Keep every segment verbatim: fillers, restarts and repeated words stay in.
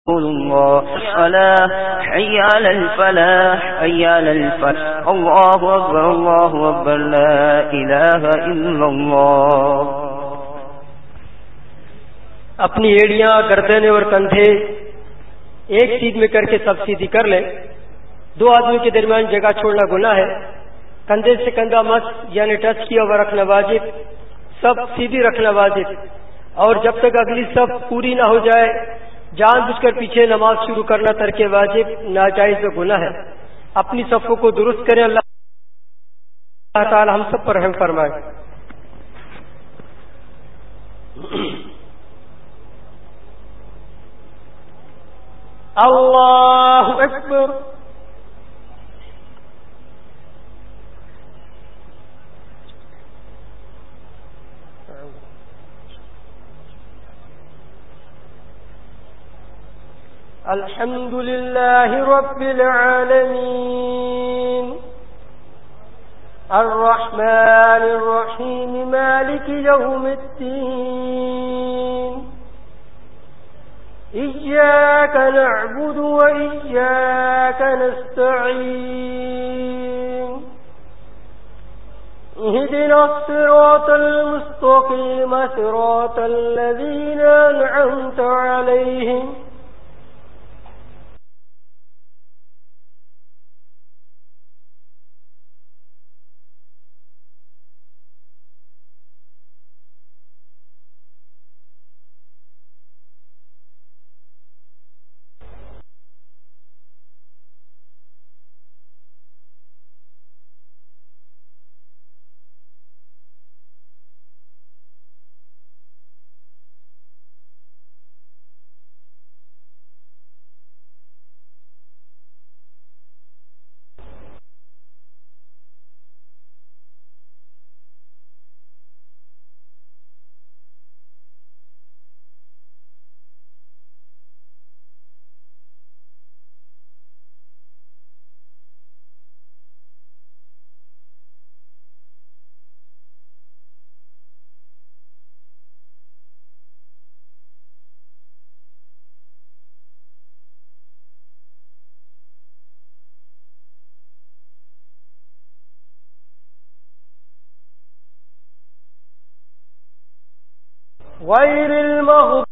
الله فلاح حي على الفلاح حي على الفلاح الله أكبر الله أكبر لا إله إلا الله. اپنی ایڑیاں گردنیں اور کندھے ایک سیدھ میں کر کے سب سیدھی کر لیں. دو آدمی کے درمیان جگہ چھوڑنا گناہ ہے. کندھے سے کندھا مس یعنی ٹچ کیا ہوا رکھنا واجب. سب سیدھی رکھنا واجب. اور جب تک اگلی سب پوری نہ ہو جائے جان بوجھ کر پیچھے نماز شروع کرنا ترک واجب ناجائز و گناہ ہے. اپنی صفوں کو درست کریں. اللہ تعالی ہم سب پر رحم فرمائے. اللہ اکبر. الحمد لله رب العالمين الرحمن الرحيم مالك يوم الدين إياك نعبد وإياك نستعين اهدنا الصراط المستقيم صراط الذين أنعمت عليهم غير المغضوب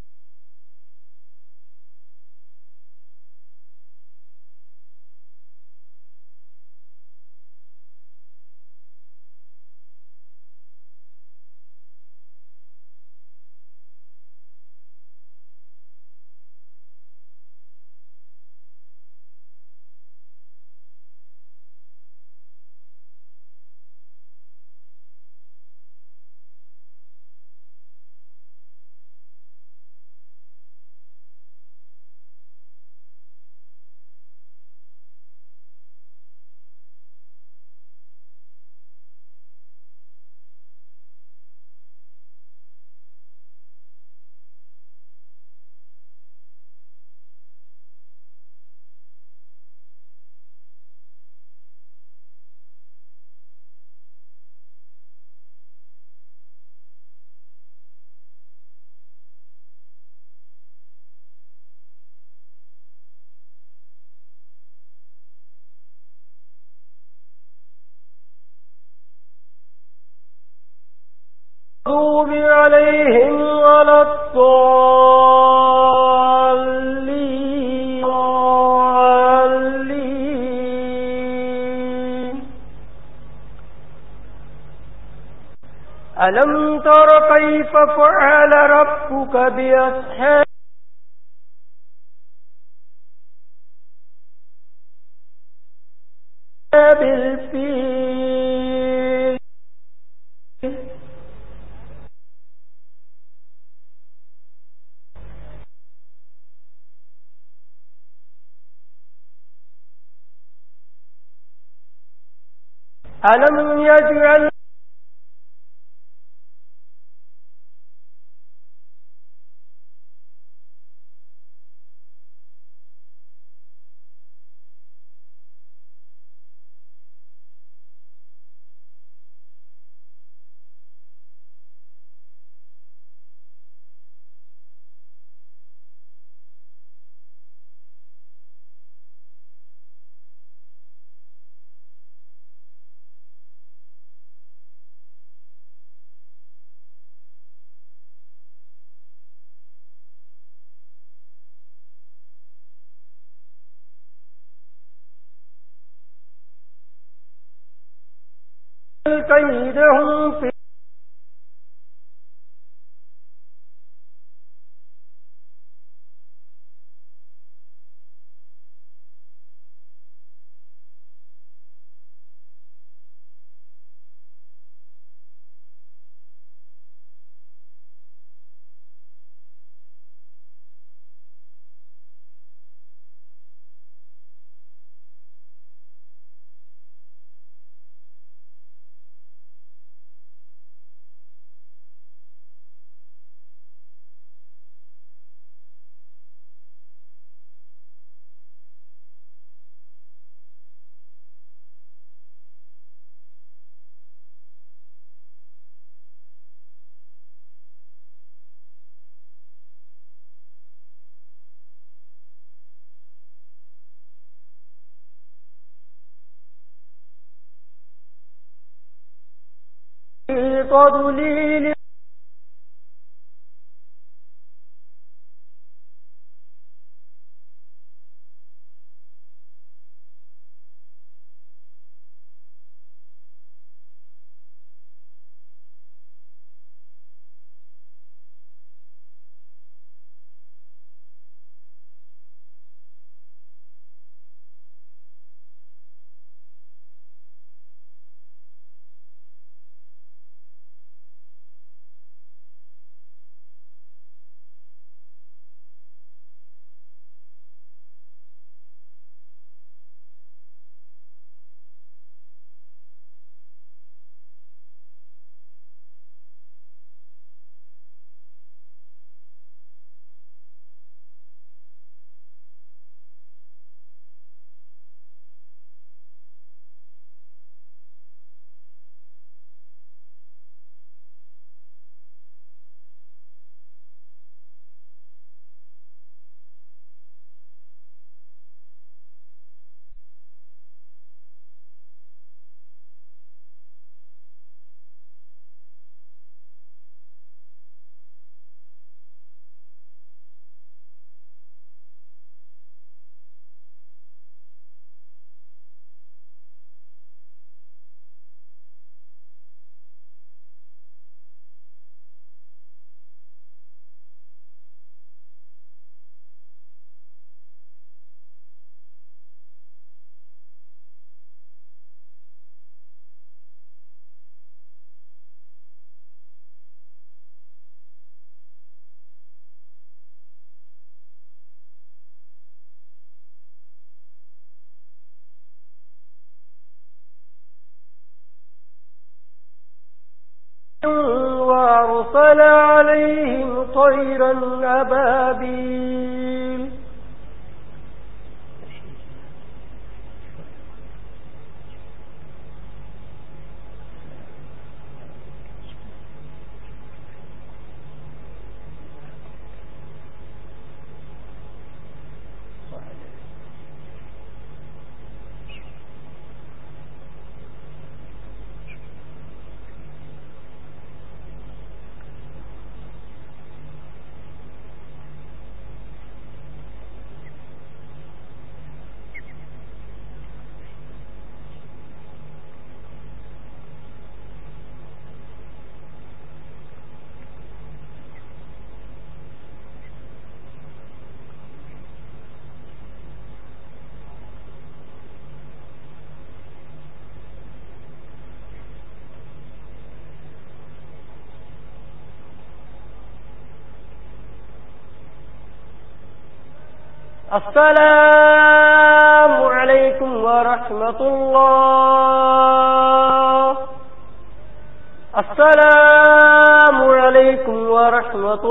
عليهم ولا الضالين. ألم تر كيف فعل ربك بأصحاب الفيل. ألم يجعل كيدهم في ضليل وأرسل عليهم طيرا أبابيل السلام علیکم ورحمۃ اللہ السلام علیکم ورحمۃ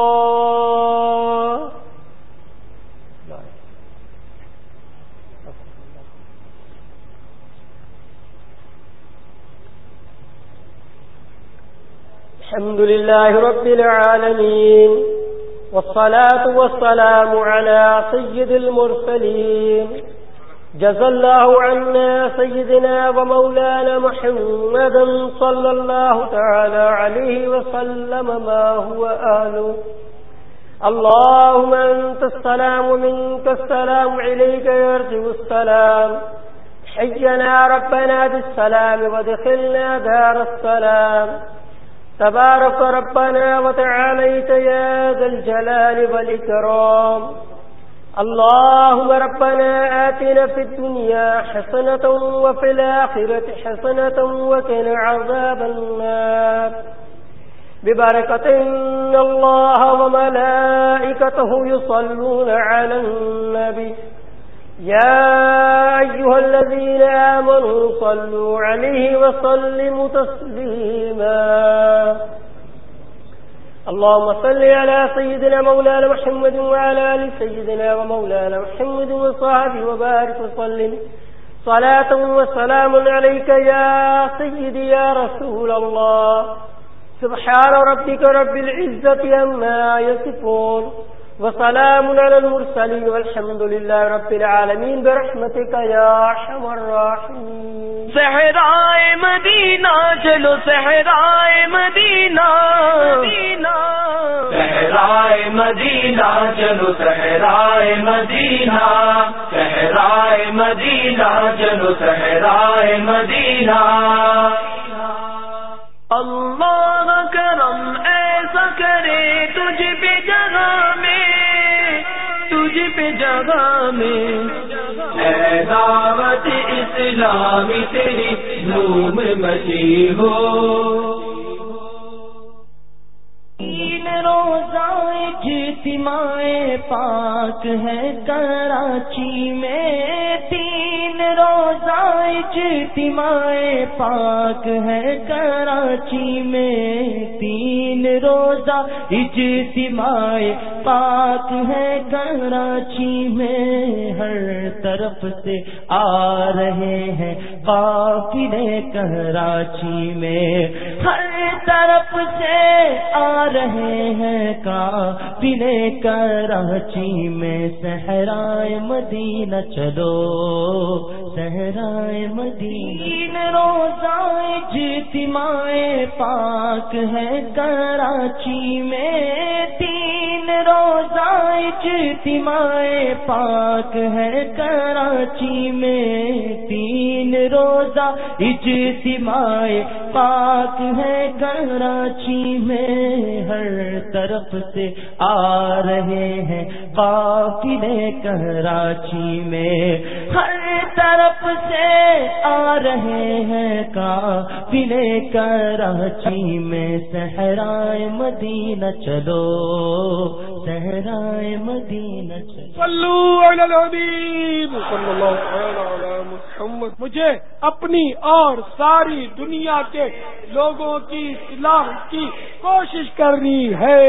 اللہ الحمد للہ رب العالمین والصلاة والسلام على سيد المرسلين جزا الله عنا سيدنا ومولانا محمدا صلى الله تعالى عليه وسلم ما هو آله اللهم أنت السلام ومنك السلام عليك يرجو السلام حينا ربنا بالسلام وادخلنا دار السلام. تبارك ربنا وتعاليت يا ذا الجلال والإكرام. اللهم ربنا آتنا في الدنيا حسنة وفي الآخرة حسنة وقنا عذاب النار. ببركة إن الله وملائكته يصلون على النبي يا أيها الذين آمنوا صلوا عليه وسلموا تسليما. اللهم صل على سيدنا مولانا محمد وعلى آل سيدنا ومولانا محمد وصحبه وبارك وسلم صلاة وسلام عليك يا سيدي يا رسول الله. سبحان ربك رب العزة عما يصفون وسلام على المرسلين والحمد لله رب العالمين برحمتك يا ارحم الراحمين. صحرائے مدینہ چلو صحرائے مدینہ صحرائے مدینہ چلو صحرائے مدینہ صحرائے مدینہ چلو صحرائے مدینہ. اللہ کرم ایسا کرے تجھ پہ جگہ میں تجھ پہ جگہ میں اے دعوت اسلامی تیری دھوم مچی ہو. تین روزہ اجتماع پاک ہے کراچی میں تین روزہ اجتماع پاک ہے کراچی میں تین روزہ اجتماع پاک ہے کراچی میں. ہر طرف سے آ رہے ہیں قافلے کراچی میں ہر طرف سے آ رہے ہیں قافلے کراچی میں. صحرائے مدینہ چلو صحرائے مدینہ. تین روزہ اجتماع پاک ہے کراچی میں تین روزہ اجتماع پاک ہے کراچی میں تین روزہ اجتماع پاک ہے کراچی میں. ہر طرف سے آ رہے ہیں قافلے کراچی میں ہر طرف سے آ رہے ہیں قافلے کراچی میں. صحرائے مدینہ چلو صحرائے مدینہ چلو. صلو علی الحبیب صلی اللہ علیہ محمد. مجھے اپنی اور ساری دنیا کے لوگوں کی اصلاح کی کوشش کرنی ہے.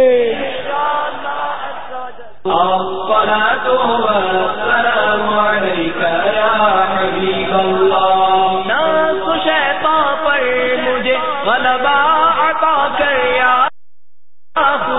الصلاة والسلام عليك يا حبيب الله. ناس شیطان پر مجھے غلبہ عطا کر یا خدا.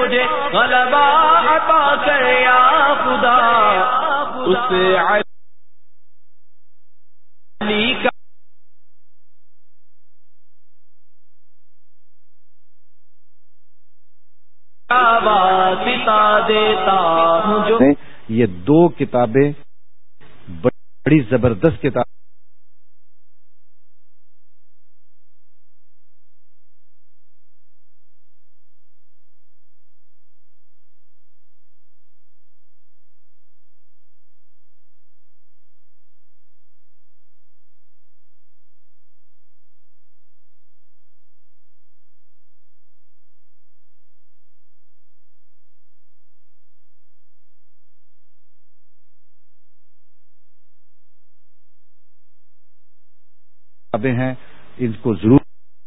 مجھے غلبہ عطا کر یا خدا، اس علی کا واسطہ دیتا ہوں جو. یہ دو کتابیں بڑی زبردست کتاب ہیں، ان کو ضرور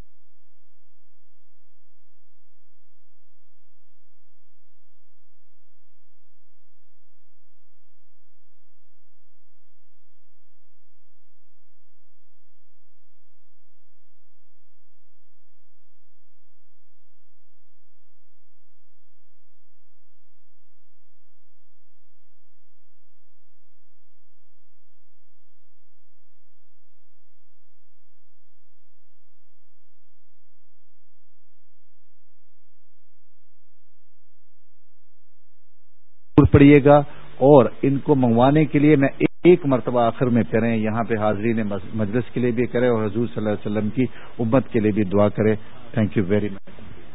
پڑھیے گا، اور ان کو منگوانے کے لیے میں ایک مرتبہ آخر میں کریں، یہاں پہ حاضرین مجلس کے لیے بھی کریں اور حضور صلی اللہ علیہ وسلم کی امت کے لیے بھی دعا کریں. Thank you very much.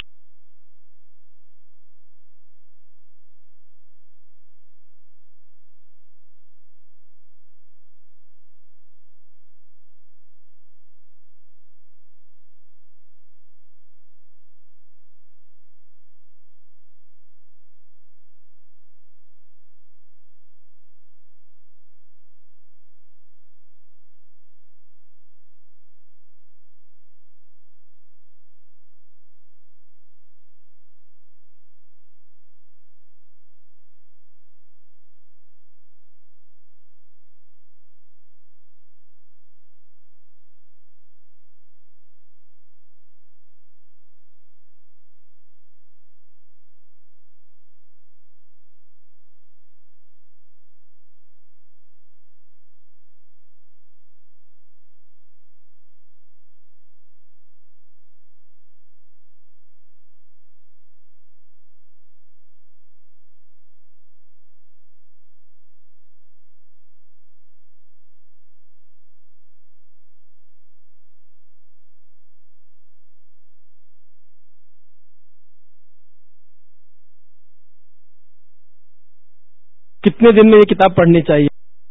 کتنے دن میں یہ کتاب پڑھنی چاہیے؟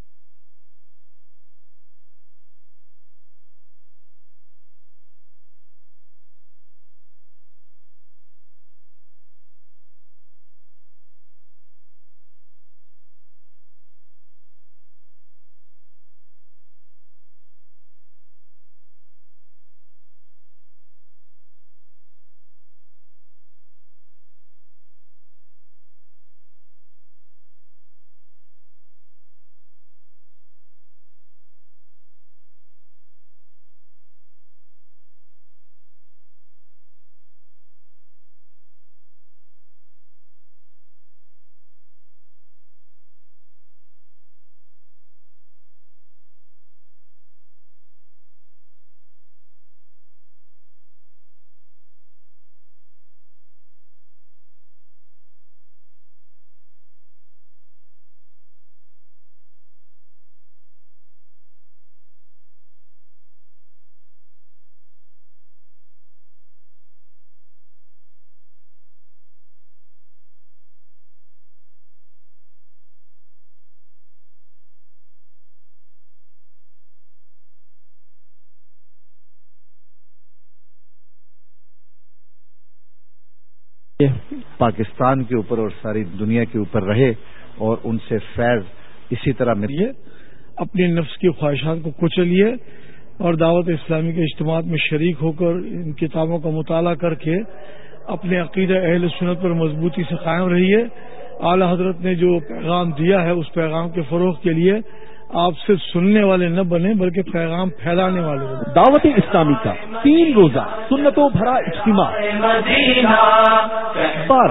پاکستان کے اوپر اور ساری دنیا کے اوپر رہے اور ان سے فیض اسی طرح ملیے. اپنے نفس کی خواہشات کو کچلیے اور دعوت اسلامی کے اجتماعات میں شریک ہو کر ان کتابوں کا مطالعہ کر کے اپنے عقیدہ اہل سنت پر مضبوطی سے قائم رہیے. اعلی حضرت نے جو پیغام دیا ہے اس پیغام کے فروغ کے لیے آپ صرف سننے والے نہ بنے بلکہ پیغام پھیلانے والے بنے. دعوت اسلامی کا تین روزہ سنتوں بھرا اجتماع بارہ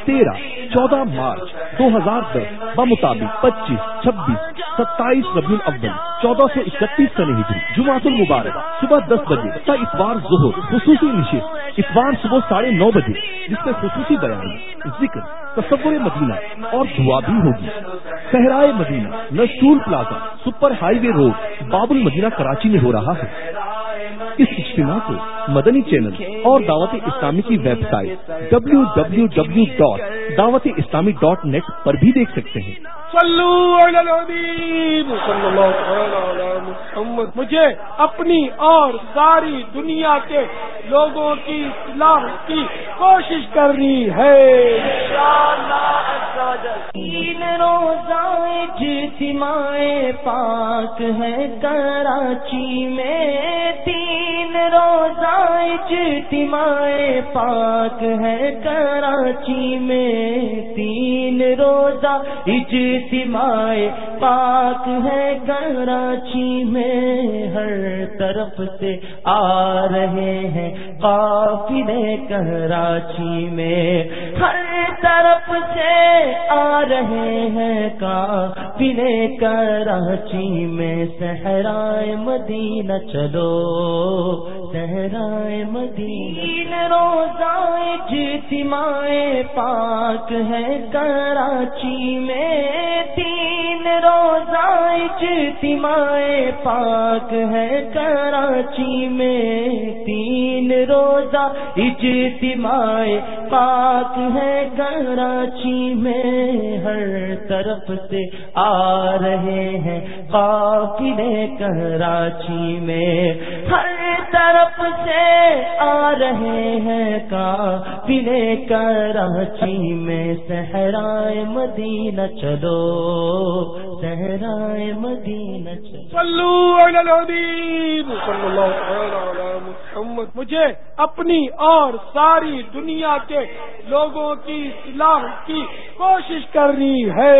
تیرہ چودہ مارچ دو ہزار دس بمطابق پچیس چھبیس ستائیس ربیع الاول چودہ سو اکتیس سنہ ہجری جمعۃ المبارک صبح دس بجے تا اتوار ظہر خصوصی نشست اتوار صبح ساڑھے نو بجے جس میں خصوصی بیان ذکر تصور مدینہ اور دعا بھی ہوگی. صحرائے مدینہ نسٹول plaza super highway road Bab ul-Madina Karachi میں ہو رہا ہے. اس اجتماع کو مدنی چینل اور دعوت اسلامی کی website W W W dot Dawat Islami dot net پر بھی دیکھ سکتے ہیں. صلو علی الحبیب صلی اللہ تعالی علی محمد. مجھے اپنی اور ساری دنیا کے لوگوں کی اصلاح کی کوشش کرنی ہے. تین روزہ اجتماع پاک ہے کراچی میں، تین روزہ اجتماع پاک ہے کراچی میں، تین روزہ اجتماع پاک ہے کراچی میں. ہر طرف سے آ رہے ہیں قافلے کراچی میں، ہر طرف سے آ رہے ہیں قافلے کراچی میں. صحرائے مدینہ چلو صحرائے مدینہ. تین روزہ اجتماع پاک ہے کراچی میں، تین روزہ اجتماع پاک ہے کراچی میں، تین روزہ اجتماع پاک ہے کراچی میں. ہر طرف سے آ رہے ہیں قافلے کراچی میں، ہر طرف سے آ رہے ہیں قافلے کراچی میں. صحرائے مدینہ چلو صحرائے مدینہ چلو. صلو علی الحبیب صلی اللہ تعالی علی محمد. مجھے اپنی اور ساری دنیا کے لوگوں کی اصلاح کی کوشش کرنی ہے.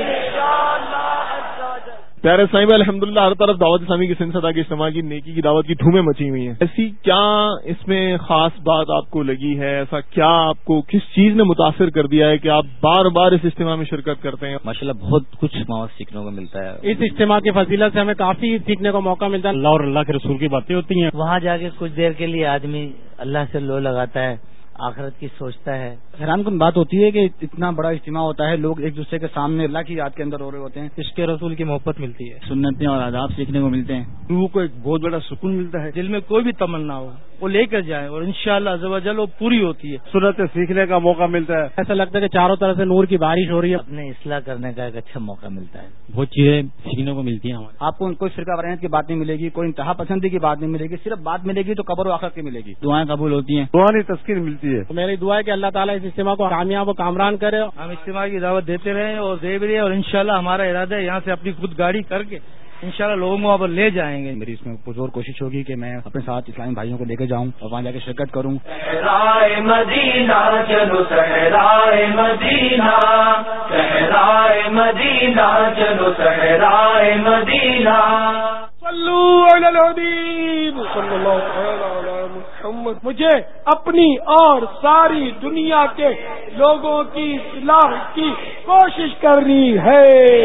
پیارے صاحب الحمدللہ ہر طرف دعوت اسلامی کی سلسلہ کے اجتماع کی نیکی کی دعوت کی دھومیں مچی ہوئی ہیں. ایسی کیا اس میں خاص بات آپ کو لگی ہے؟ ایسا کیا آپ کو کس چیز نے متاثر کر دیا ہے کہ آپ بار بار اس اجتماع میں شرکت کرتے ہیں؟ ماشاءاللہ بہت کچھ سیکھنے کو ملتا ہے. اس اجتماع کی فضیلت سے ہمیں کافی سیکھنے کا موقع ملتا ہے. اللہ اور اللہ کے رسول کی باتیں ہوتی ہیں. وہاں جا کے کچھ دیر کے لیے آدمی اللہ سے لو لگاتا ہے، آخرت کی سوچتا ہے. حیران کن بات ہوتی ہے کہ اتنا بڑا اجتماع ہوتا ہے، لوگ ایک دوسرے کے سامنے اللہ کی یاد کے اندر ہو رہے ہوتے ہیں. عشق رسول کی محبت ملتی ہے، سنتیں اور آداب سیکھنے کو ملتے ہیں. روح کو ایک بہت بڑا سکون ملتا ہے. دل میں کوئی بھی تمنا ہو وہ لے کر جائیں اور انشاءاللہ عز و جل وہ پوری ہوتی ہے. سنتیں سیکھنے کا موقع ملتا ہے. ایسا لگتا ہے کہ چاروں طرف سے نور کی بارش ہو رہی ہے. اپنے اصلاح کرنے کا ایک اچھا موقع ملتا ہے. بہت چیزیں سیکھنے کو ملتی ہیں ہمارے. آپ کو کوئی فرقہ وارانیت کی بات نہیں ملے گی، کوئی انتہا پسندی کی بات نہیں ملے گی، صرف بات ملے گی تو قبر و آخرت کی ملے گی. دعائیں قبول ہوتی ہیں، روحانی تسکین ملتی ہے. میری دعا ہے کہ اللہ تعالیٰ اس اجتماع کو کامیاب و کامران کرے. ہم اجتماع کی دعوت دیتے رہیں اور دے بھی رہے، اور انشاءاللہ ہمارا ارادہ ہے یہاں سے اپنی خود گاڑی کر کے انشاءاللہ لوگوں کو وہاں لے جائیں گے. میری اس میں پرزور کوشش ہوگی کہ میں اپنے ساتھ اسلامی بھائیوں کو لے کے جاؤں اور وہاں جا کے شرکت کروں. صحرائے مدینہ چلو صحرائے مدینہ، صحرائے مدینہ چلو صحرائے مدینہ. صلو علی الحبیب صلی اللہ تعالی علی محمد. مجھے اپنی اور ساری دنیا کے لوگوں کی اصلاح کی کوشش کرنی ہے.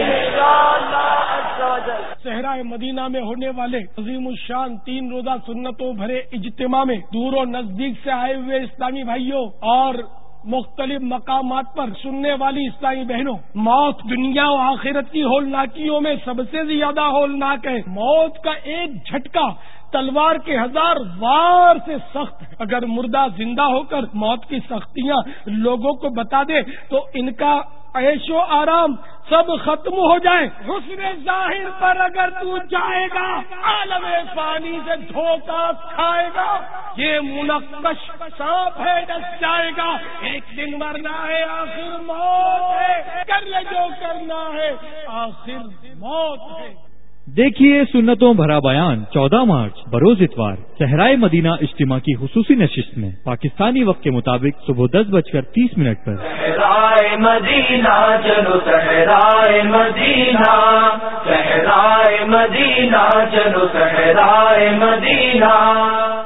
صحرائے مدینہ میں ہونے والے عظیم الشان تین روزہ سنتوں بھرے اجتماع میں دور و نزدیک سے آئے ہوئے اسلامی بھائیوں اور مختلف مقامات پر سننے والی اسلامی بہنوں، موت دنیا و آخرت کی ہولناکیوں میں سب سے زیادہ ہولناک ہے. موت کا ایک جھٹکا تلوار کے ہزار وار سے سخت ہے. اگر مردہ زندہ ہو کر موت کی سختیاں لوگوں کو بتا دے تو ان کا عیش و آرام سب ختم ہو جائے. حسن ظاہر پر اگر تو جائے گا عالم فانی سے دھوکہ کھائے گا. یہ منقش سانپ ہے ڈس جائے گا. ایک دن مرنا ہے آخر موت ہے. کر لے جو کرنا ہے آخر موت ہے. دیکھیے سنتوں بھرا بیان چودہ مارچ بروز اتوار صحرائے مدینہ اجتماع کی خصوصی نشست میں پاکستانی وقت کے مطابق صبح دس بج کر تیس منٹ پر. صحرائے مدینہ چلو صحرائے مدینہ، صحرائے مدینہ چلو صحرائے مدینہ.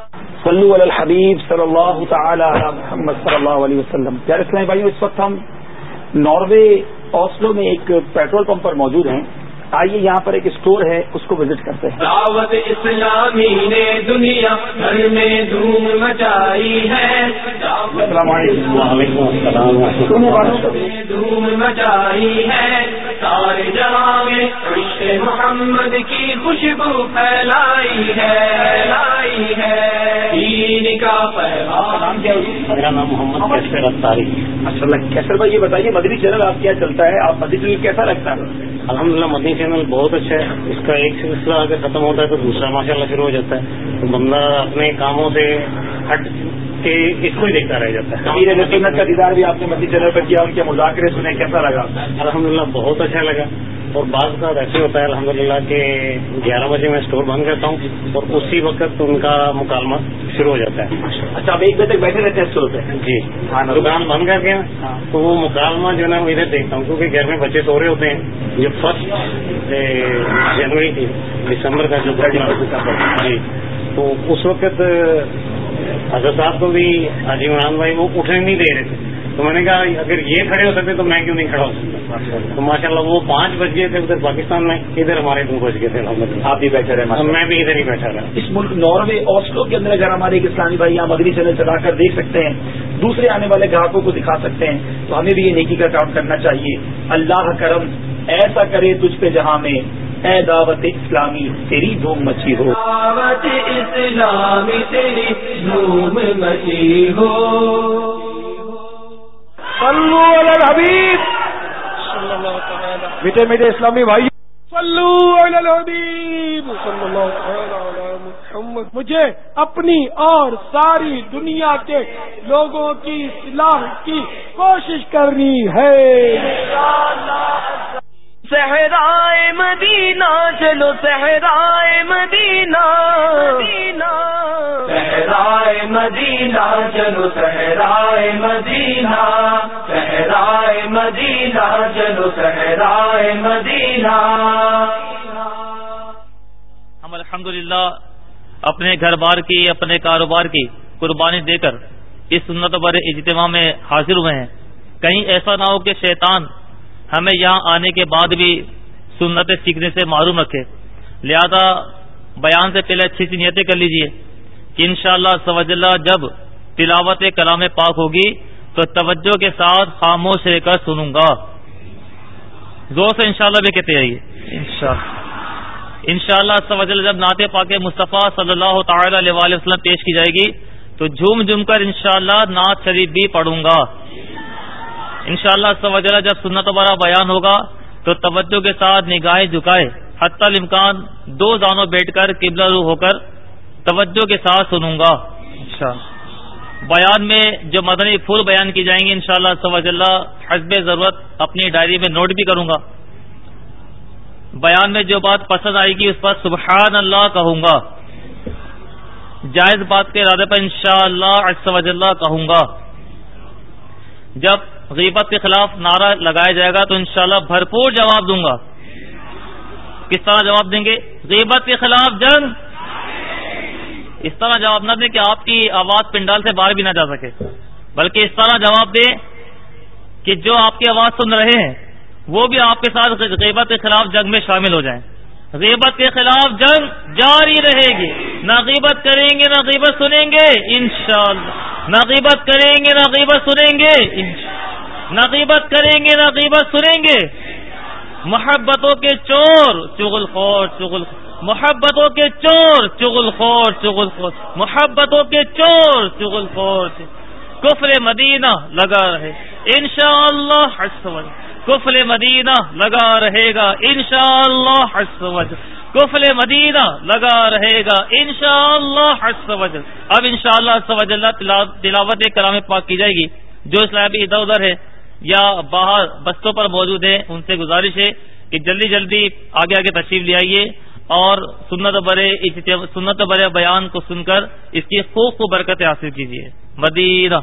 صلو علی الحبیب صلی اللہ تعالی علی محمد صلی اللہ علیہ وسلم. پیارے اسلامی بھائیو، اس وقت ہم ناروے اوسلو میں ایک پیٹرول پمپ پر موجود ہیں. آئیے یہاں پر ایک اسٹور ہے، اس کو وزٹ کرتے ہیں. دعوت اسلامی نے دنیا بھر میں دھوم مچائی ہے. السلام علیکم. وعلیکم السلام. دھوم مچائی ہے، سارے جہاں میں عشق محمد کی خوشبو پھیلائی ہے لائی ہے. دین کا پیغام. میرا نام محمد کیسر اختاری. ماشاء اللہ. کیسر بھائی، یہ بتائیے مدنی چینل آپ کیا چلتا ہے؟ آپ مدنی چینل کیسا لگتا ہے؟ الحمدللہ مدنی چینل بہت اچھا ہے. اس کا ایک سلسلہ اگر ختم ہوتا ہے تو دوسرا ماشاءاللہ شروع ہو جاتا ہے. تو بندہ اپنے کاموں سے ہٹ کے اس کو ہی دیکھتا رہ جاتا ہے. امیر اہل سنت کا دیدار بھی آپ نے مدنی چینل پر کیا، ان کے مذاکرے سنے، کیسا لگا؟ الحمدللہ بہت اچھا لگا. اور بعض کا ایسے ہوتا ہے الحمدللہ کہ گیارہ بجے میں اسٹور بند کرتا ہوں اور اسی وقت ان کا مکالمہ شروع ہو جاتا ہے. اچھا، آپ ایک بجے تک بیٹھے رہتے ہیں اسٹور پہ؟ جی. دکان بند کر کے تو وہ مکالمہ جو ہے نا وہ ادھر دیکھتا ہوں، کیونکہ گھر میں بچے سو رہے ہوتے ہیں. جو فرسٹ جنوری تھی دسمبر کا جو جی، تو اس وقت حضرت صاحب کو بھی حاجی عمران بھائی وہ اٹھنے نہیں دے رہے تھے. تو میں نے کہا اگر یہ کھڑے ہو سکتے تو میں کیوں نہیں کھڑا ہو سکتا. تو ماشاءاللہ وہ پانچ بج گئے تھے ادھر پاکستان میں، ادھر ہمارے دو بج گئے تھے. الحمدللہ آپ بھی بیٹھے رہے، میں بھی ادھر ہی بیٹھا رہا. اس ملک ناروے اوسلو کے اندر اگر ہمارے ایک اسلامی بھائی یہاں مدنی چینل چلا کر دیکھ سکتے ہیں، دوسرے آنے والے گاہکوں کو دکھا سکتے ہیں، تو ہمیں بھی یہ نیکی کا کام کرنا چاہیے. اللہ کرم ایسا کرے تجھ پہ جہاں میں، اے دعوت اسلامی تیری دھوم مچی ہو. دعوت اسلامی تیری دھوم مچی ہو. صلو علی الحبیب صلی اللہ تعالی. میٹھے میٹھے اسلامی بھائی، صلو علی الحبیب صلی اللہ تعالی علی محمد. مجھے اپنی اور ساری دنیا کے لوگوں کی اصلاح کی کوشش کرنی ہے. صحرائے مدینہ چلو، صحرائے مدینہ صحرائے مدینہ چلو، صحرائے مدینہ صحرائے مدینہ چلو، صحرائے مدینہ. ہم الحمدللہ اپنے گھر بار کی، اپنے کاروبار کی قربانی دے کر اس سنت بر اجتماع میں حاضر ہوئے ہیں. کہیں ایسا نہ ہو کہ شیطان ہمیں یہاں آنے کے بعد بھی سنتیں سیکھنے سے معروم رکھے. لہذا بیان سے پہلے اچھی سی نیتیں کر لیجئے کہ انشاءاللہ سوج اللہ جب تلاوت کلام پاک ہوگی تو توجہ کے ساتھ خاموش رہ کر سنوں گا. زور سے انشاءاللہ بھی کہتے رہیے. انشاءاللہ انشاءاللہ سوج اللہ جب نعت پاک مصطفیٰ صلی اللہ تعالی علیہ وآلہ وسلم پیش کی جائے گی تو جھوم جھوم کر انشاءاللہ نعت شریف بھی پڑھوں گا. انشاءاللہ سوج اللہ جب سنت بارہ بیان ہوگا تو توجہ کے ساتھ نگاہیں جھکائے حتی الامکان دو زانوں بیٹھ کر قبلہ رو ہو کر توجہ کے ساتھ سنوں گا. بیان میں جو مدنی پھول بیان کی جائیں گے انشاءاللہ سوج اللہ حسب ضرورت اپنی ڈائری میں نوٹ بھی کروں گا. بیان میں جو بات پسند آئے گی اس پر سبحان اللہ کہوں گا. جائز بات کے ارادے پر انشاءاللہ سوج اللہ کہوں گا. جب غیبت کے خلاف نعرہ لگایا جائے گا تو انشاءاللہ بھرپور جواب دوں گا. کس طرح جواب دیں گے؟ غیبت کے خلاف جنگ. اس طرح جواب نہ دیں کہ آپ کی آواز پنڈال سے باہر بھی نہ جا سکے، بلکہ اس طرح جواب دیں کہ جو آپ کی آواز سن رہے ہیں وہ بھی آپ کے ساتھ غیبت کے خلاف جنگ میں شامل ہو جائیں. غیبت کے خلاف جنگ جاری رہے گی. نہ غیبت کریں گے نہ غیبت سنیں گے انشاءاللہ. نہ غیبت کریں گے نہ غیبت سنیں گے نہ غیبت کریں گے نہ غیبت سنیں گے. محبتوں کے چور چغل خور چغل محبتوں کے چور چغل خور چغل خور محبتوں کے چور چغل خور. کفر مدینہ لگا رہے انشاءاللہ حسن. کفر مدینہ لگا رہے گا انشاءاللہ حسن. کفر مدینہ لگا رہے گا انشاءاللہ حسن. اب انشاءاللہ سوج اللہ تلاوت کلام پاک کی جائے گی. جو اسلامی ادھر ادھر ہے یا باہر بستوں پر موجود ہیں ان سے گزارش ہے کہ جلدی جلدی آگے آگے تشریف لے آئیے اور سنت برے سنت برے بیان کو سن کر اس کی خوب خوب برکتیں حاصل کیجیے. مدینہ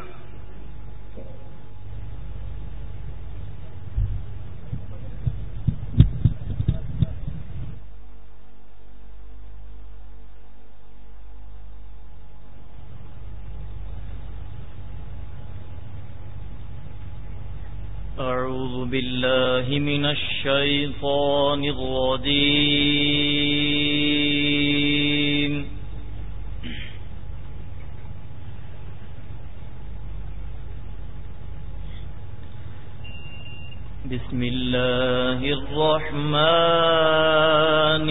بالله من الشيطان الرجيم بسم الله الرحمن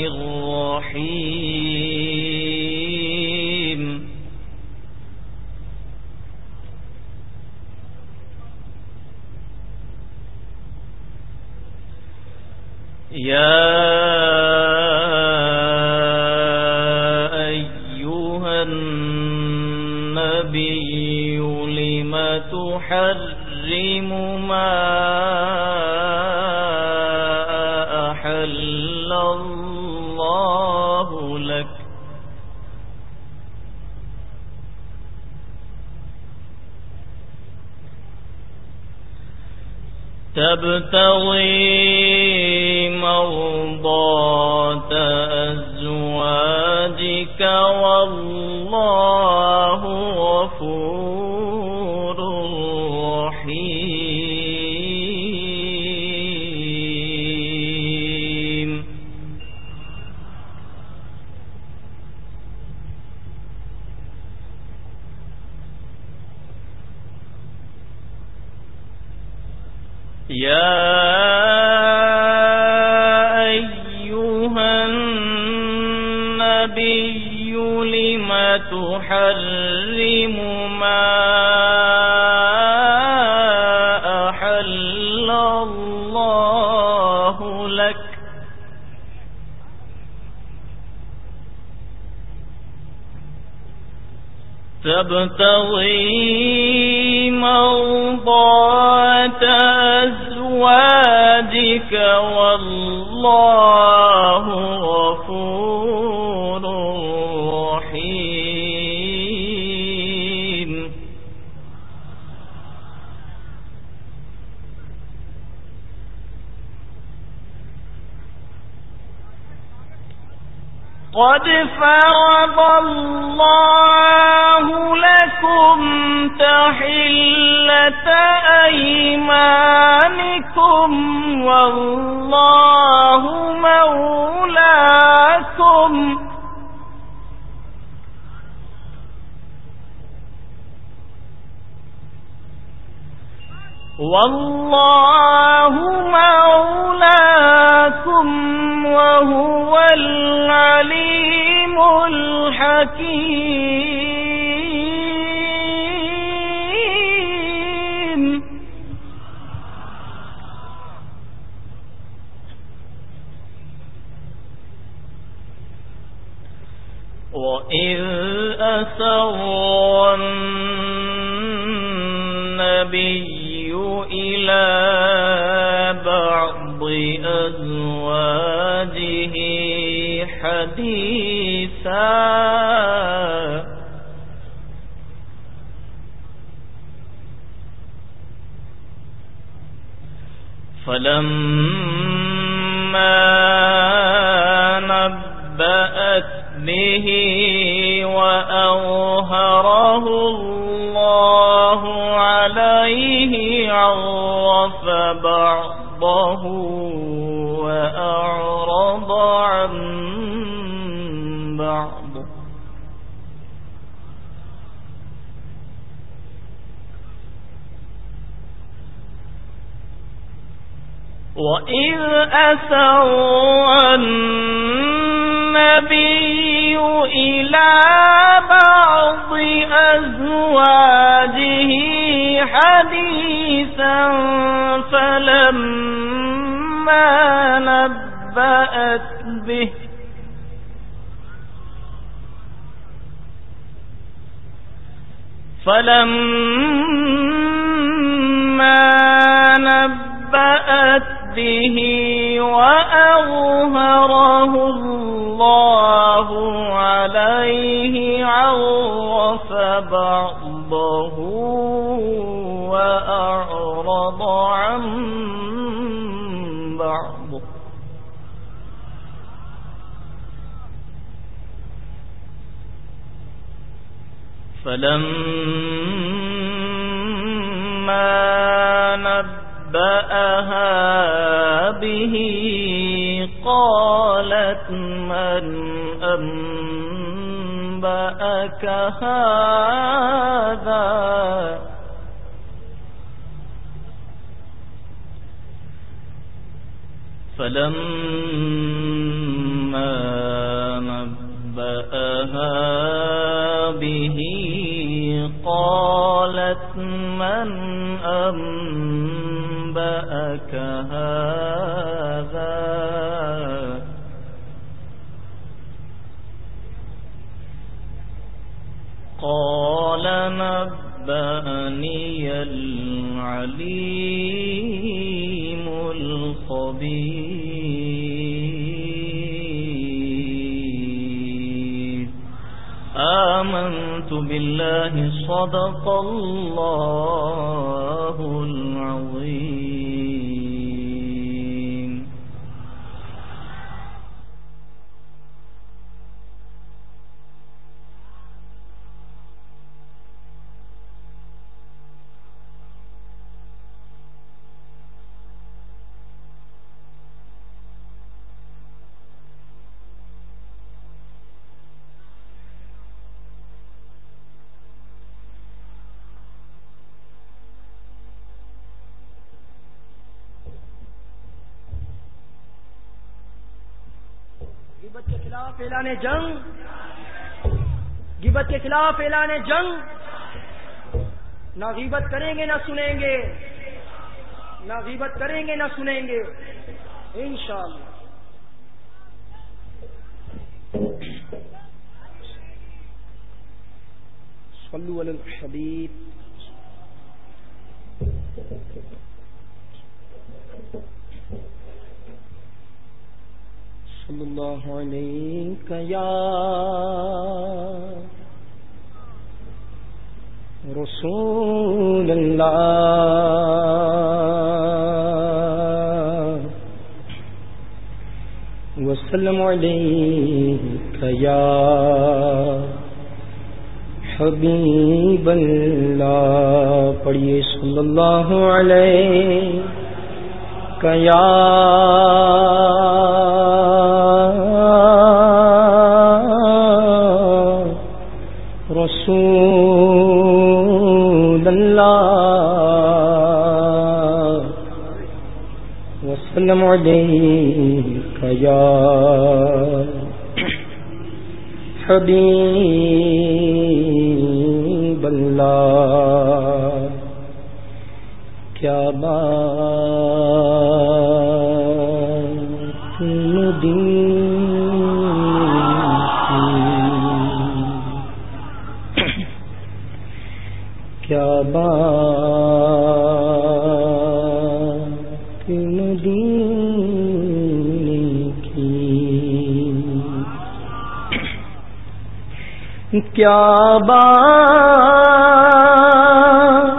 الرحيم يا أيها النبي لم تحرم ما أحل الله لك تبتغي مرضات أزواجك والله غفور رحيم يا تحرم ما أحل الله لك تبتغي مرضات أزواجك والله غفور رحيم قد فرض الله لكم تحلة أيمانكم والله مولاكم والله مولاكم وهو العليم الحكيم وإذ أسر النبي إلى بعض أزواجه حديثا فلما نبأت به وأظهره الله عليه عرف بعضه وأعرض عن بعض وإذ أسر النبي إلى بعض أزواجه حديثا فلما نبأت به فلما نبأت به وأظهره الله عليه عرف بعضه وأعرض عن بعض فلما نبأت نبأها به قالت من أنبأك هذا فلما نبأها به قالت من أنبأك هذا قال نبأني العليم الخبير آمنت بالله صدق الله العظيم. غیبت کے خلاف اعلان جنگ، غیبت کے خلاف اعلان جنگ. نہ غیبت کریں گے نہ سنیں گے، نہ غیبت کریں گے نہ سنیں گے انشاءاللہ. صلو علی الحبیب. صلی اللہ علیہ یا رسول اللہ وسلم علیہ یا حبیب اللہ. پڑھیے صلی اللہ علیہ یا رسول اللہ وسلم علیہ یا حبیب اللہ. کیا بات مدین، کیا بات مدینے کی، کیا بات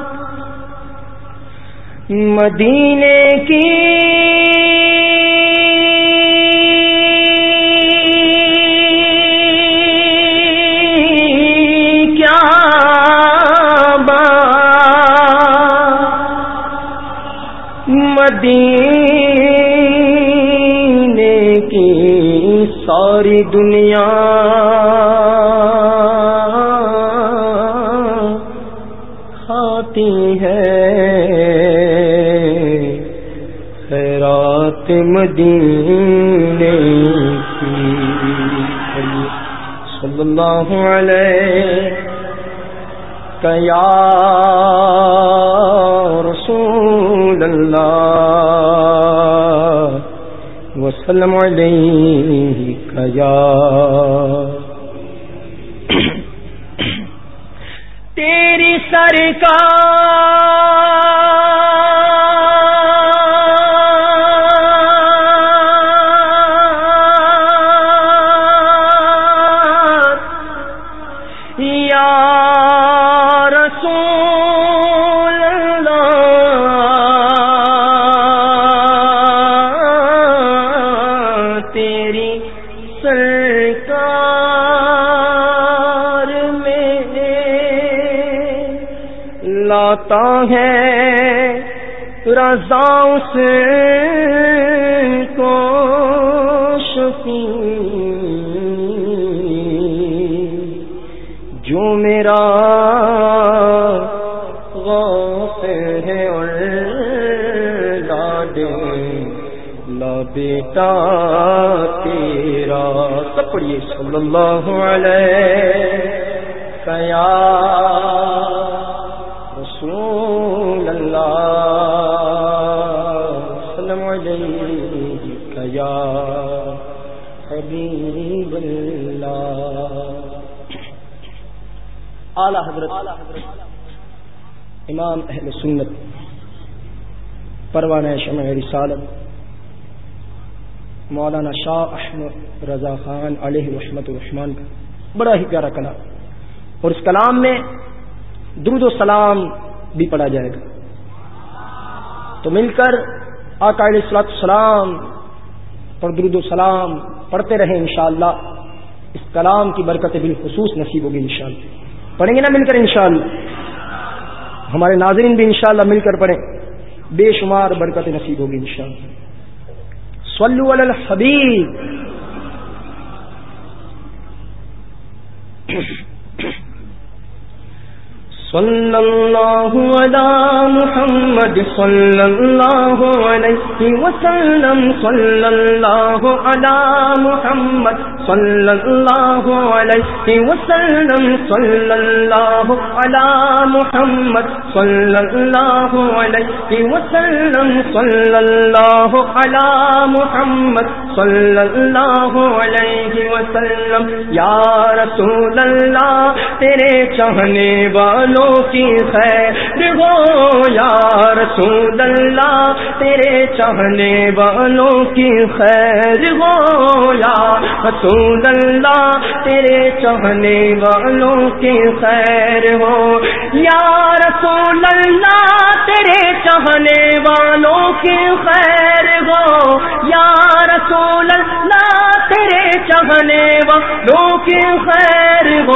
مدینے کی، مدینے کی ساری دنیا کھاتی ہے خیرات مدینے کی. صلی اللہ علیہ یا رسول اللہ وسلم علیہ یا تیری سرکار یا رسول اللہ، تیری سرکار میں لاتا ہے رضا سے کو شفیع جو میرا غوث ہے اور لاڈ لا بیٹا تیرا. سب پڑھیے صلی اللہ علیہ یا رسول اللہ سلام علیک یا حبیب اللہ. اعلی حضرت امام اہل سنت پروانہ شمع رسالت مولانا شاہ احمد رضا خان علیہ رحمت الرحمان کا بڑا ہی پیارا کلام، اور اس کلام میں درود و سلام بھی پڑھا جائے گا. تو مل کر آقا علیہ الصلوۃ والسلام پر درود و سلام پڑھتے رہیں انشاءاللہ. اس کلام کی برکت بالخصوص نصیب ہوگی انشاءاللہ. پڑھیں گے نا مل کر انشاءاللہ؟ ہمارے ناظرین بھی انشاءاللہ مل کر پڑھیں، بے شمار برکت نصیب ہوگی انشاءاللہ. صلو علی الحبیب. صلی اللہ علی محمد صلی اللہ علیہ وسلم. صلی اللہ علی محمد صلی اللہ علیہ وسلم. صلی اللہ علی محمد صلی اللہ علیہ وسلم. صلی اللہ علی محمد صلی اللہ علیہ وسلم. یا رسول اللہ تیرے چاہنے والوں کی خیر ہو، یا رسول اللہ تیرے چاہنے والوں کی خیر ہو، یا رسول اللہ تیرے چاہنے والوں کی خیر ہو. یا رسول اللہ تیرے چاہنے والوں کی خیر ہو، یا رسول اللہ تیرے چاہنے والوں کی خیر ہو.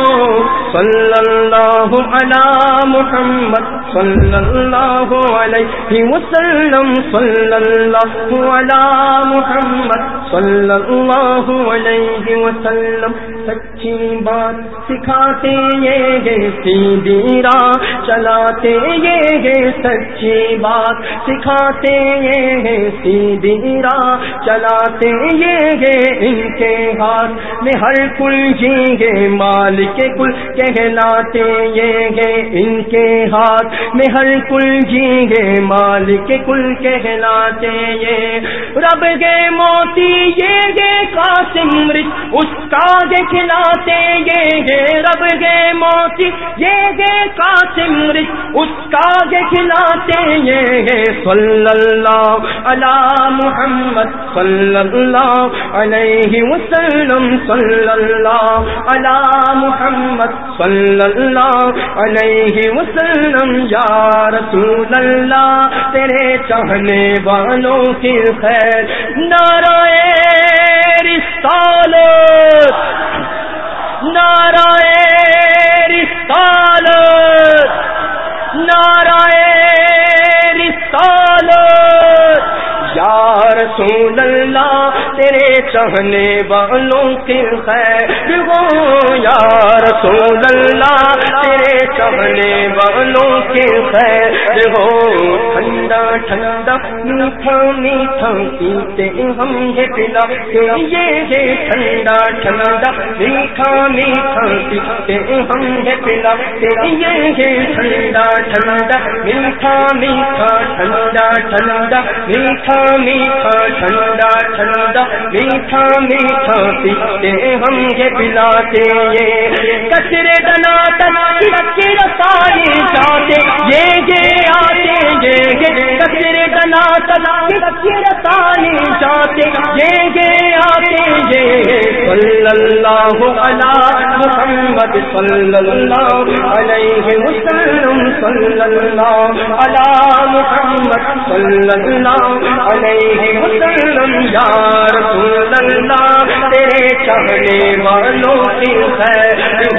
صلی اللہ علی محمد صلی اللہ علیہ وسلم. صلی اللہ علی محمد صلی اللہ علیہ وسلم. سچی بات سکھاتے یہ ہے سیدھی راہ چلاتے یہ ہے، سچی بات سکھاتے یہ ہے سیدھی راہ چلاتے یہ ہے. ان کے ہاتھ میں ہر کل جیگے مالک کل کہلاتے یہ ہے. ان کے ہاتھ میں ہر کل جیگے مالک کل کہلاتے یہ. رب گے موتی یہ گے قاسم رچ اس کا دکھلاتے یہ ہے. رب گے موتی یہ گے قاسم رچ اس کا دکھلاتے یہ ہے. صلی اللہ علی محمد صلی اللہ علیہ وسلم. صلی اللہ علی محمد صلی اللہ علیہ وسلم. یا رسول اللہ تیرے چاہنے والوں کی خیر. نعرہ رسالت، نعرہ رسالت، نعرہ رسالت. یا رسول اللہ تیرے چاہنے والوں کی خیر ہو، یا رسول اللہ تیرے چاہنے والوں کی خیر ہو. ٹھنڈا ٹھنڈا میٹھا میٹھا پیتے ہم یہ پلاتے یہ ہے. ٹھنڈا ٹھنڈا میٹھا میٹھا پیتے ہم یہ پلاتے یہ ہے. ٹھنڈا ٹھنڈا میٹھا میٹھا ٹھنڈا ٹھنڈا میٹھا میٹھا ٹھنڈا ٹھنڈا میٹھا میٹھا پیتے ہم یہ پلاتے یہ. کچرے دنا تک کی رسائی جاتے یہ یہ آتے یہ کچرے دنا تک کی رسائی جاتے یہ یہ آتے یہ. صلی اللہ علی محمد صلی اللہ علیہ وسلم. صلی اللہ علی محمد صلی اللہ علیہ وسلم. یا رسول اللہ تیرے چاہنے والوں کی خیر ہو.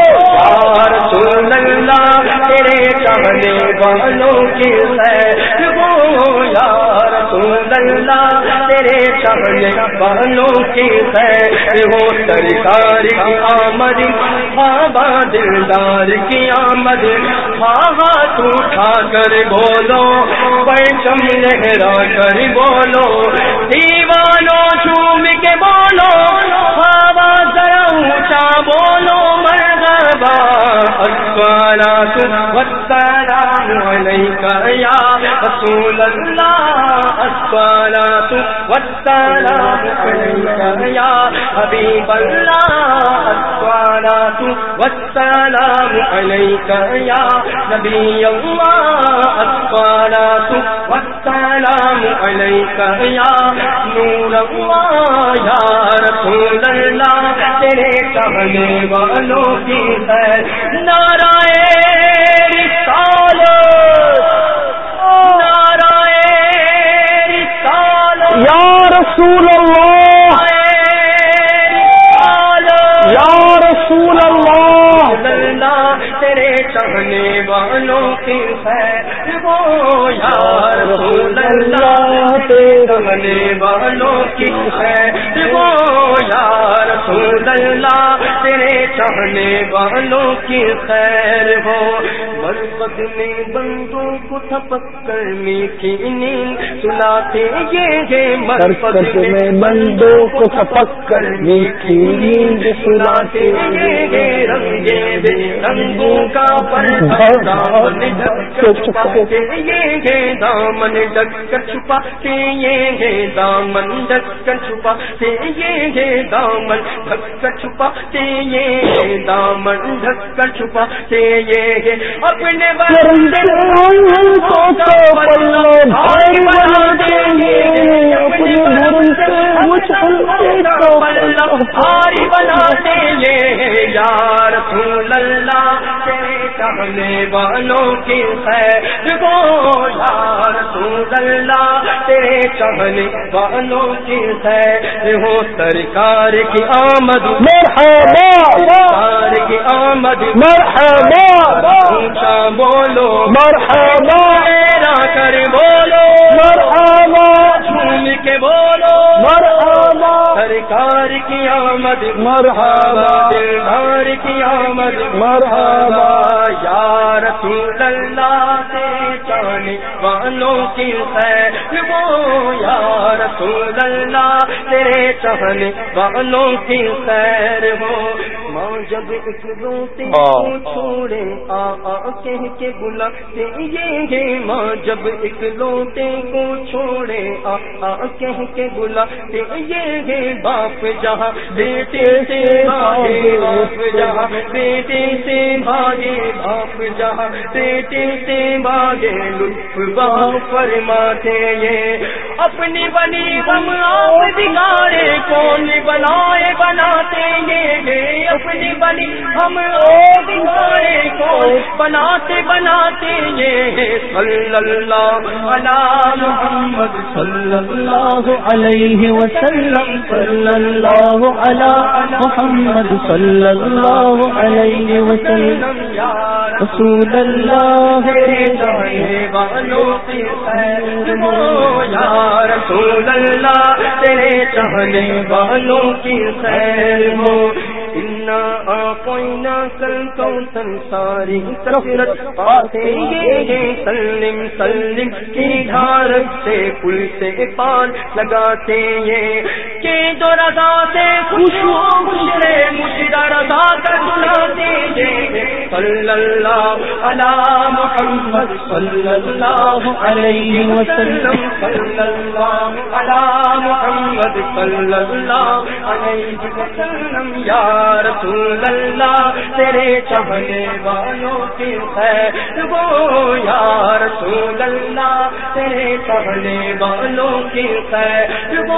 یا رسول اللہ تیرے چاہنے والوں کی خیر ہو، یا رسول اللہ تیرے چاہنے والوں کی خیر ہو، سرکار کی آمد بابا دلدار کی آمد، ہاتھ اٹھا کر بولو پرچم لہرا کر بولو، دیوانوں جھوم کے بولو، بابا ذرا اونچا بولو مرحبا، الصلاۃ والسلام علیک یا رسول اللہ، الصلاۃ والسلام علیک یا حبیب اللہ، الصلاۃ والسلام علیک یا نبی اللہ، الصلاۃ والسلام علیک یا نور اللہ، یا رسول اللہ تیرے چاہنے والوں کی خیر، نعرہ رسالت، نعرہ رسالت، یا رسول اللہ، یا رسول اللہ تیرے چاہنے والوں کی خیر وہ، یا رسول اللہ تیرے چاہنے والوں کی خیر وہ، یا رسول اللہ تیرے چاہنے والوں کی خیر ہو، مربت میں بندوں کو تھپک کر میٹھی نیند سلاتے یہ، مربت میں بندوں کو تھپک کر میٹھی نیند سلاتے یہ، رنگے بے رنگوں کا پردہ دامن ڈھک کر چھپاتے یہ، دامن ڈھک کر چھپاتے یہ، دامن ڈھک کر چھپاتے یہ، دامن ڈھک کر چھپاتے یہ، دامن ڈھک کر چھپاتے یہ، اپنے بندے کو پلو بھائی بناتے یہ، اپنے بندے کو پلو بھائی بناتے یہ، یا رسول اللہ تیرے چاہنے والوں کی خیر وہ، یا رسول اللہ تیرے چاہنے والوں کی خیر ہو، سرکار کی آمد مرحبا، سرکار کی آمد مرحبا، اونچا بولو مرحبا، میرا کر بولو مرحبا، جھوم کے بولو مرحبا، سرکار کی آمد مرحبا، دلدار کی آمد مرحبا، یا رسول اللہ تیرے چاہنے والوں کی خیر وہ، یا رسول اللہ تیرے چاہنے والوں کی خیر ہو، ماں جب ایک روتے کو چھوڑے آ آ کہہ کے بلاتے یہ، ماں جب ایک روتے کو چھوڑے آ آ کہہ کے بلاتے یہ، باپ جہاں بیٹے سے بھاگے، باپ جہاں بیٹے سے بھاگے، باپ جہاں بیٹے سے بھاگے، لطف بہت فرماتے یہ، اپنی بنی ہم آپ بگاڑے کون بنائے بناتے یہ، اپنی بنی ہم آپ بگاڑے کون بناتے بناتے یہ، صلی اللہ علی محمد صلی اللہ علیہ وسلم، صلی اللہ علی محمد صلی اللہ علیہ وسلم، رسول اللہ تیرے چاہنے والوں کی خیر ہو، یا رسول اللہ تیرے چاہنے والوں کی خیر ہو، انا آقینا کل کوثر ساری کثرت پاتے یہ، سلم سلم کی دھارت سے پل سے پار لگاتے یہ، کہ جو رضا سے خوشو گزرے مجھے رضا کر سناتے یہ، صلی اللہ علی محمد صلی اللہ علیہ وسلم، صلی اللہ علی محمد صلی اللہ علیہ وسلم، یا رسول اللہ تیرے چاہنے والوں کی خیر وہ، یا رسول اللہ تیرے چاہنے والوں کی خیر وہ،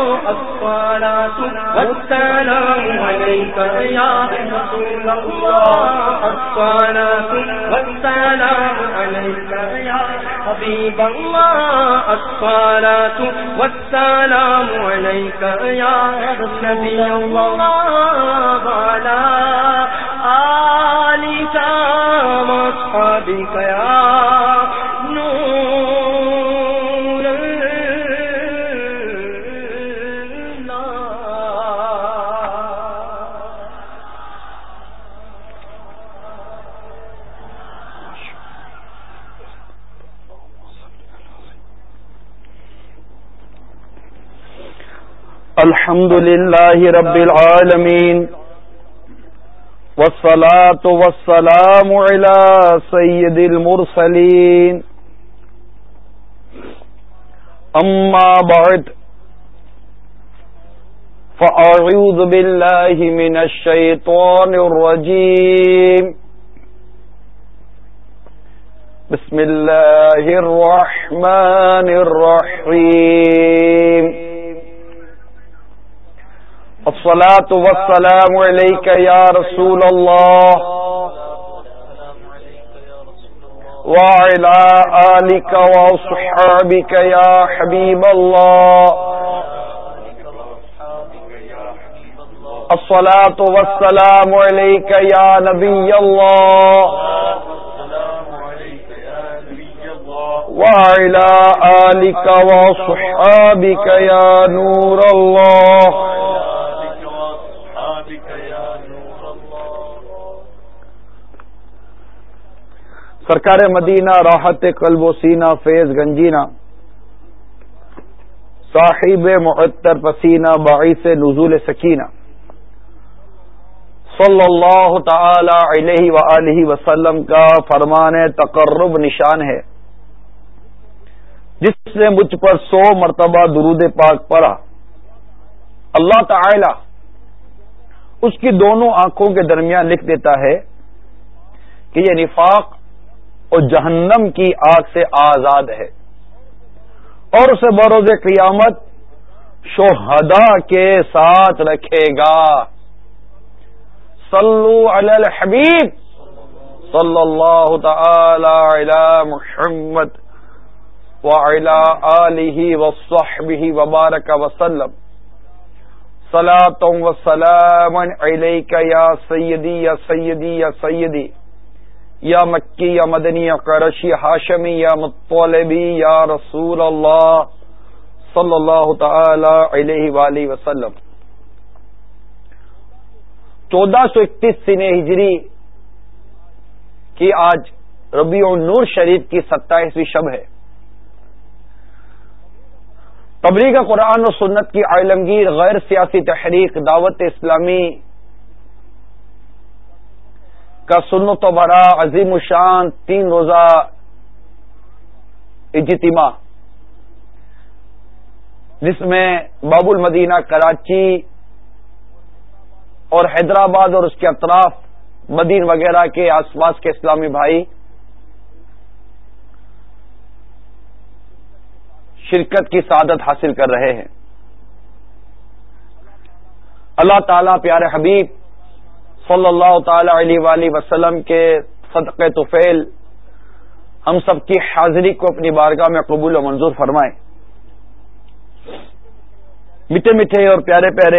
الصلاۃ والسلام علیک یا رسول اللہ، الصلاۃ والسلام علیک یا حبیب اللہ، الصلاۃ والسلام علیک یا نبی اللہ، الحمد لله رب العالمين والصلاة والسلام على سيد المرسلين أما بعد فأعوذ بالله من الشيطان الرجيم بسم الله الرحمن الرحيم الصلاة والسلام عليك يا رسول الله وعلى آلك وصحابك يا حبيب الله الصلاة والسلام عليك يا نبي الله وعلى آلك وصحابك يا نور الله سرکار مدینہ راحت قلب و سینہ فیض گنجینہ صاحب معطر پسینہ باعث نزول سکینہ صلی اللہ تعالی علیہ وآلہ وسلم کا فرمان تقرب نشان ہے، جس نے مجھ پر سو مرتبہ درود پاک پڑھا اللہ تعالی اس کی دونوں آنکھوں کے درمیان لکھ دیتا ہے کہ یہ نفاق اور جہنم کی آگ سے آزاد ہے، اور اسے بروز قیامت شہداء کے ساتھ رکھے گا۔ صلو علی الحبیب صلی اللہ تعالی علی محمد وعلی آلہ وصحبہ وبارک وسلم صلاۃ و سلام علیک یا سیدی یا سیدی یا سیدی یا مکی یا مدنی یا قرشی ہاشمی یا مطلبی یا رسول اللہ صلی اللہ تعالی علیہ وآلہ وسلم۔ چودہ سو اکتیس سن ہجری کی آج ربیع النور شریف کی ستائیسویں شب ہے۔ تبلیغ قرآن و سنت کی عالمگیر غیر سیاسی تحریک دعوت اسلامی کا سنت و برا عظیم الشان تین روزہ اجتماع، جس میں باب المدینہ کراچی اور حیدرآباد اور اس کے اطراف مدین وغیرہ کے آس پاس کے اسلامی بھائی شرکت کی سعادت حاصل کر رہے ہیں۔ اللہ تعالیٰ پیارے حبیب صلی اللہ تعالی علیہ وآلہ وسلم کے صدقے طفیل ہم سب کی حاضری کو اپنی بارگاہ میں قبول و منظور فرمائے۔ میٹھے میٹھے اور پیارے پیارے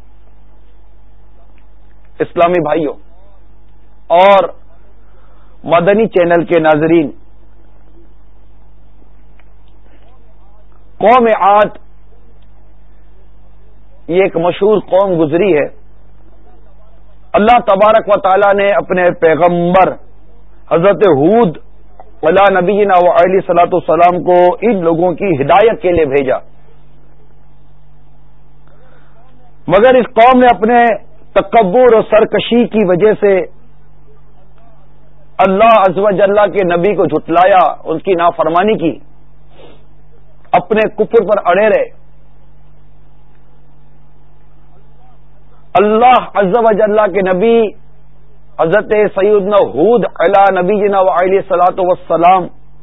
اسلامی بھائیوں اور مدنی چینل کے ناظرین، قوم عاد یہ ایک مشہور قوم گزری ہے۔ اللہ تبارک و تعالی نے اپنے پیغمبر حضرت ہود علی نبینا و علیہ الصلوۃ والسلام کو ان لوگوں کی ہدایت کے لیے بھیجا، مگر اس قوم نے اپنے تکبر اور سرکشی کی وجہ سے اللہ عز و جل کے نبی کو جھٹلایا، ان کی نافرمانی کی، اپنے کفر پر اڑے رہے۔ اللہ عز و جل کے نبی حضرت سیدنا ہود علی نبینا و علیہ الصلوۃ والسلام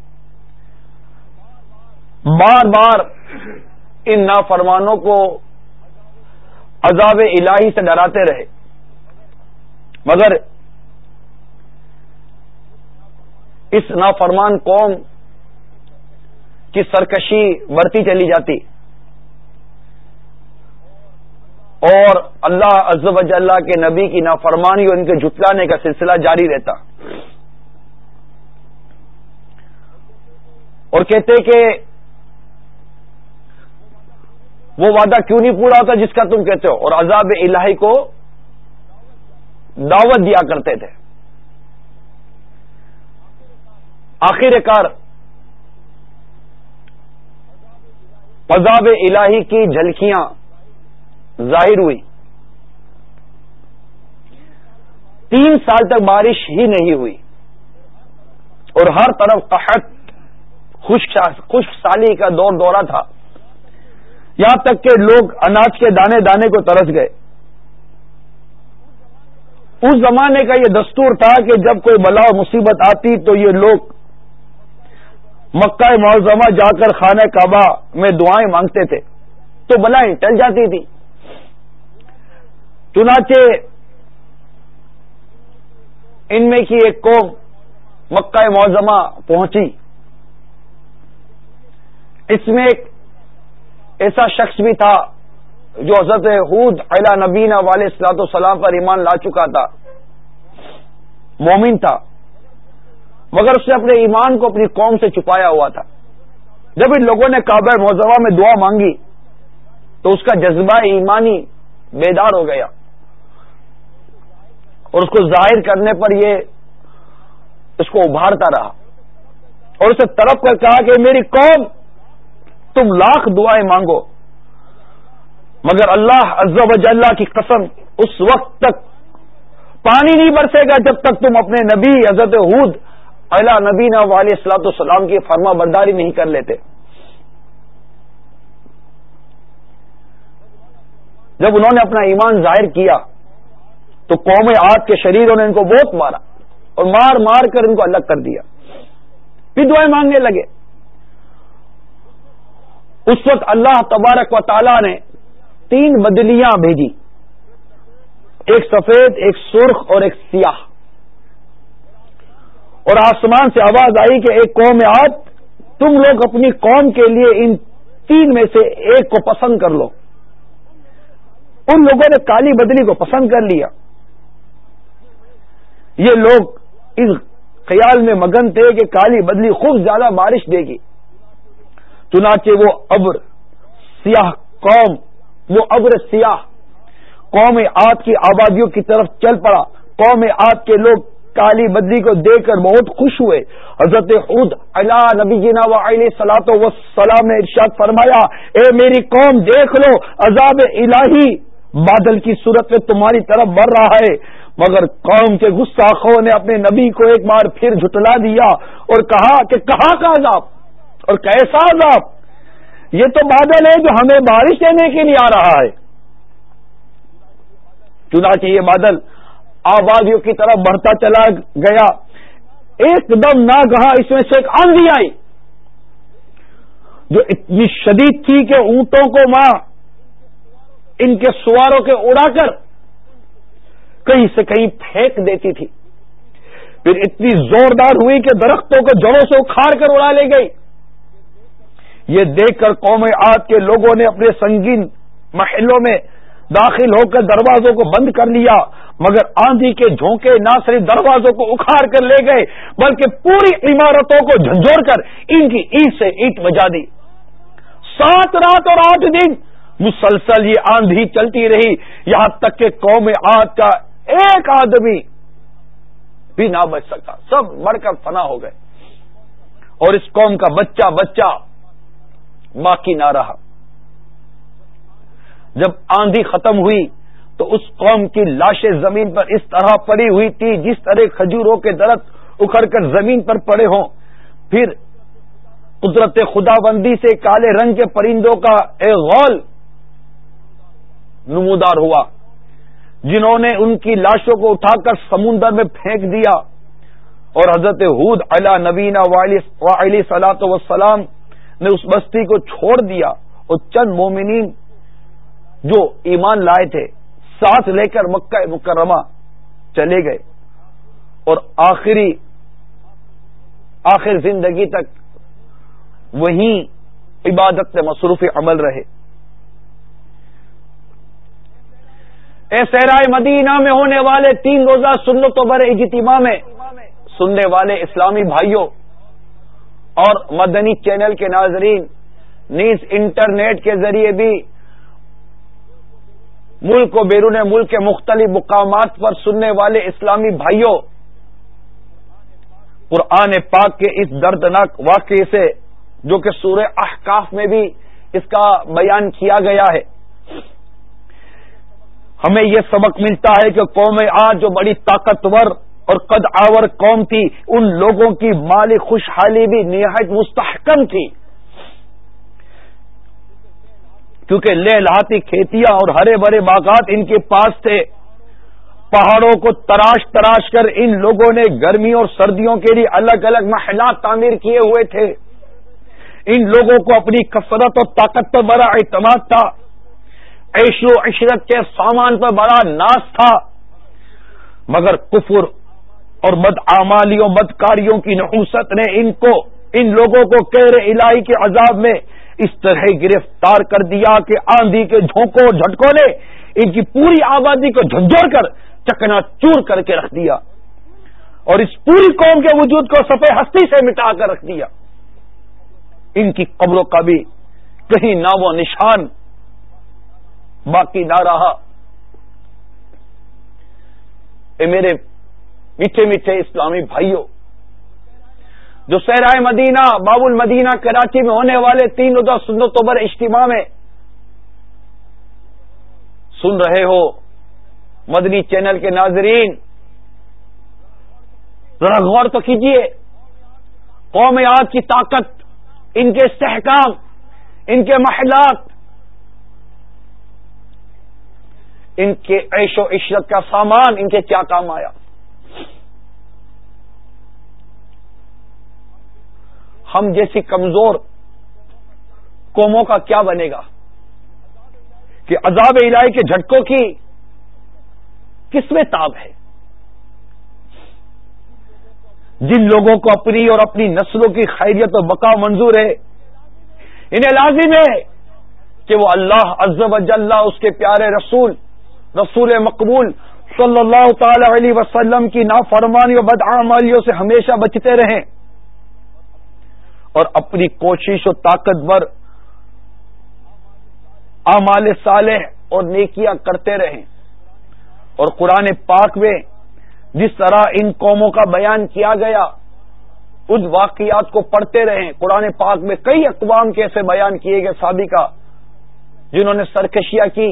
بار بار ان نافرمانوں کو عذاب الہی سے ڈراتے رہے، مگر اس نافرمان قوم کی سرکشی بڑھتی چلی جاتی اور اللہ عز و جل کے نبی کی نافرمانی اور ان کے جھٹلانے کا سلسلہ جاری رہتا، اور کہتے کہ وہ وعدہ کیوں نہیں پورا ہوتا جس کا تم کہتے ہو، اور عذاب الہی کو دعوت دیا کرتے تھے۔ آخر کار عذاب الہی کی جھلکیاں ظاہر ہوئی. تین سال تک بارش ہی نہیں ہوئی اور ہر طرف قحط خشک سالی کا دور دورہ تھا، یہاں تک کہ لوگ اناج کے دانے دانے کو ترس گئے. اس زمانے کا یہ دستور تھا کہ جب کوئی بلا و مصیبت آتی تو یہ لوگ مکہ معظمہ جا کر خانہ کعبہ میں دعائیں مانگتے تھے تو بلائیں ٹل جاتی تھی. چنانچہ ان میں کی ایک قوم مکہ معظمہ پہنچی. اس میں ایک ایسا شخص بھی تھا جو حضرت ہود علیہ نبینا والے الصلوۃ والسلام پر ایمان لا چکا تھا، مومن تھا، مگر اس نے اپنے ایمان کو اپنی قوم سے چھپایا ہوا تھا. جب ان لوگوں نے کعبہ معظمہ میں دعا مانگی تو اس کا جذبہ ایمانی بیدار ہو گیا اور اس کو ظاہر کرنے پر یہ اس کو ابھارتا رہا اور اسے طلب کر کہا کہ میری قوم تم لاکھ دعائیں مانگو مگر اللہ عز و جل کی قسم اس وقت تک پانی نہیں برسے گا جب تک تم اپنے نبی حضرت ہود علیہ نبینا علیہ الصلوۃ والسلام کی فرما برداری نہیں کر لیتے. جب انہوں نے اپنا ایمان ظاہر کیا تو قوم عاد کے شریروں نے ان کو بہت مارا اور مار مار کر ان کو الگ کر دیا. پھر دعائیں مانگنے لگے. اس وقت اللہ تبارک و تعالی نے تین بدلیاں بھیجی، ایک سفید، ایک سرخ اور ایک سیاہ، اور آسمان سے آواز آئی کہ ایک قوم عاد تم لوگ اپنی قوم کے لیے ان تین میں سے ایک کو پسند کر لو. ان لوگوں نے کالی بدلی کو پسند کر لیا. یہ لوگ اس خیال میں مگن تھے کہ کالی بدلی خوب زیادہ بارش دے گی. چنانچہ وہ ابر سیاہ قوم وہ ابر سیاہ قوم عاد کی آبادیوں کی طرف چل پڑا. قوم عاد کے لوگ کالی بدلی کو دیکھ کر بہت خوش ہوئے. حضرت ہود علیہ نبینا وعلیہ الصلوۃ والسلام نے ارشاد فرمایا، اے میری قوم دیکھ لو عذاب الہی بادل کی صورت میں تمہاری طرف بڑھ رہا ہے. مگر قوم کے گستاخوں نے اپنے نبی کو ایک بار پھر جھٹلا دیا اور کہا کہ کہاں کا عذاب اور کیسا عذاب، یہ تو بادل ہے جو ہمیں بارش دینے کے لیے آ رہا ہے. چنانچہ یہ بادل آبادیوں کی طرف بڑھتا چلا گیا. ایک دم ناگہاں اس میں سے ایک آندھی آئی جو اتنی شدید تھی کہ اونٹوں کو ماں ان کے سواروں کے اڑا کر کہیں سے کہیں پھینک دیتی تھی. پھر اتنی زوردار ہوئی کہ درختوں کو جڑوں سے اکھاڑ کر اڑا لے گئی. یہ دیکھ کر قوم عاد کے لوگوں نے اپنے سنگین محلوں میں داخل ہو کر دروازوں کو بند کر لیا، مگر آندھی کے جھونکے نہ صرف دروازوں کو اکھاڑ کر لے گئے بلکہ پوری عمارتوں کو جھنجھوڑ کر ان کی اینٹ سے اینٹ بجا دی. سات رات اور آٹھ دن مسلسل یہ آندھی چلتی رہی، یہاں تک کہ قوم عاد کا ایک آدمی بھی نہ بچ سکا. سب مر کر فنا ہو گئے اور اس قوم کا بچہ بچہ باقی نہ رہا. جب آندھی ختم ہوئی تو اس قوم کی لاشیں زمین پر اس طرح پڑی ہوئی تھی جس طرح کھجوروں کے درخت اکھڑ کر زمین پر پڑے ہوں. پھر قدرت خدا بندی سے کالے رنگ کے پرندوں کا ایک غول نمودار ہوا جنہوں نے ان کی لاشوں کو اٹھا کر سمندر میں پھینک دیا، اور حضرت ہود علیہ نبینا وعلیہ الصلوۃ والسلام نے اس بستی کو چھوڑ دیا اور چند مومنین جو ایمان لائے تھے ساتھ لے کر مکہ مکرمہ چلے گئے اور آخری آخر زندگی تک وہیں عبادت میں مصروف عمل رہے. اے صحرائے مدینہ میں ہونے والے تین روزہ سنتوں بھرے اجتماع میں سننے والے اسلامی بھائیوں اور مدنی چینل کے ناظرین، نیز انٹرنیٹ کے ذریعے بھی ملک و بیرون ملک کے مختلف مقامات پر سننے والے اسلامی بھائیوں، قرآن پاک کے اس دردناک واقعے سے جو کہ سورہ احقاف میں بھی اس کا بیان کیا گیا ہے، ہمیں یہ سبق ملتا ہے کہ قوم عاد جو بڑی طاقتور اور قد آور قوم تھی، ان لوگوں کی مالی خوشحالی بھی نہایت مستحکم تھی، کیونکہ لہلہاتی کھیتیاں اور ہرے بھرے باغات ان کے پاس تھے۔ پہاڑوں کو تراش تراش کر ان لوگوں نے گرمیوں اور سردیوں کے لیے الگ الگ محلات تعمیر کیے ہوئے تھے۔ ان لوگوں کو اپنی کثرت اور طاقت پر بڑا اعتماد تھا، عیش و عشرت کے سامان پر بڑا ناز تھا، مگر کفر اور بدعمالیوں بدکاریوں کی نحوست نے ان کو ان لوگوں کو قہر الہی کے عذاب میں اس طرح گرفتار کر دیا کہ آندھی کے جھونکوں اور جھٹکوں نے ان کی پوری آبادی کو جھنجھوڑ کر چکنا چور کر کے رکھ دیا اور اس پوری قوم کے وجود کو صفحہ ہستی سے مٹا کر رکھ دیا۔ ان کی قبروں کا بھی کہیں نام و نشان باقی نہ رہا۔ اے میرے میٹھے میٹھے اسلامی بھائیوں، جو صحرائے مدینہ باب المدینہ کراچی میں ہونے والے تین روزہ سنتوں پر اجتماع میں سن رہے ہو، مدنی چینل کے ناظرین ذرا غور تو کیجئے، قوم عاد کی طاقت، ان کے استحکام، ان کے محلات، ان کے عیش و عشرت کا سامان ان کے کیا کام آیا۔ ہم جیسی کمزور قوموں کا کیا بنے گا کہ عذاب الہی کے جھٹکوں کی کس میں تاب ہے؟ جن لوگوں کو اپنی اور اپنی نسلوں کی خیریت و بقا منظور ہے، انہیں لازم ہے کہ وہ اللہ عز و جل اس کے پیارے رسول رسول مقبول صلی اللہ تعالی علیہ وسلم کی نافرمانی و بدعمالیوں سے ہمیشہ بچتے رہیں اور اپنی کوشش و طاقت بھر اعمال صالح اور نیکیاں کرتے رہیں، اور قرآن پاک میں جس طرح ان قوموں کا بیان کیا گیا اس واقعات کو پڑھتے رہیں۔ قرآن پاک میں کئی اقوام کے ایسے بیان کیے گئے سابقہ جنہوں نے سرکشیاں کی،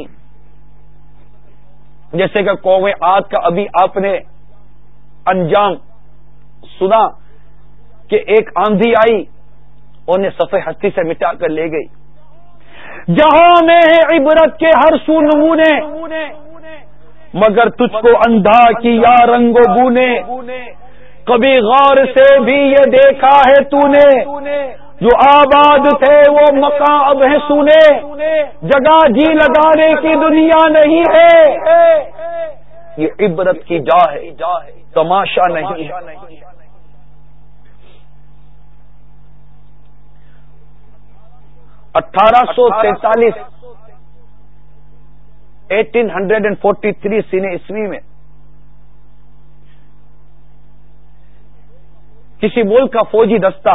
جیسے کہ قوم عاد کا ابھی آپ نے انجام سنا کہ ایک آندھی آئی، انہیں صفحہ ہستی سے مٹا کر لے گئی۔ جہاں میں ہے عبرت کے ہر سو نمونے، مگر تجھ کو اندھا کیا رنگ و بو نے، کبھی غور سے بھی یہ دیکھا ہے تو نے، جو آباد تھے وہ مکان اب ہے سونے، جگہ جی لگانے کی دنیا نہیں ہے، یہ عبرت کی جا ہے تماشا نہیں ہے۔ اٹھارہ سو تینتالیس eighteen hundred and forty three سین عیسوی میں کسی ملک کا فوجی دستہ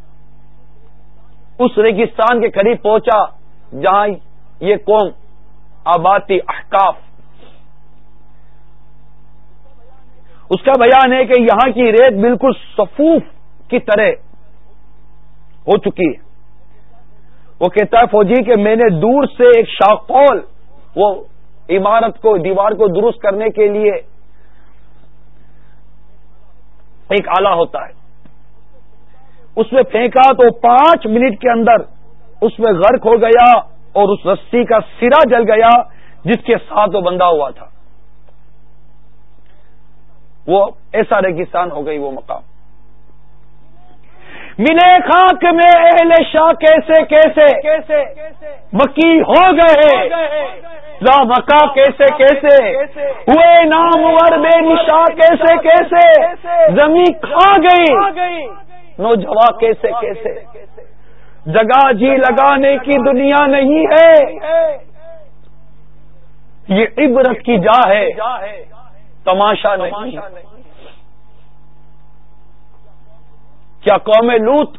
اس ریگستان کے قریب پہنچا جہاں یہ قوم آباد تھی، احقاف۔ اس کا بیان ہے کہ یہاں کی ریت بالکل صفوف کی طرح ہو چکی ہے۔ وہ کہتا ہے فوجی کہ میں نے دور سے ایک شاقول، وہ عمارت کو دیوار کو درست کرنے کے لیے ایک آلہ ہوتا ہے، اس میں پھینکا تو پانچ منٹ کے اندر اس میں غرق ہو گیا اور اس رسی کا سرا جل گیا جس کے ساتھ وہ بندھا ہوا تھا۔ وہ ایسا ریگستان ہو گئی وہ مقام۔ ملے خاک میں اہل شاہ کیسے کیسے مکی ہو گئے، لا مکہ کیسے کیسے ہوئے نامور بے نشا کیسے کیسے زمین کھا گئی، نوجوان کیسے کیسے جگہ جی لگانے کی دنیا نہیں ہے، یہ عبرت کی جا ہے تماشا نہیں۔ کیا قوم لوط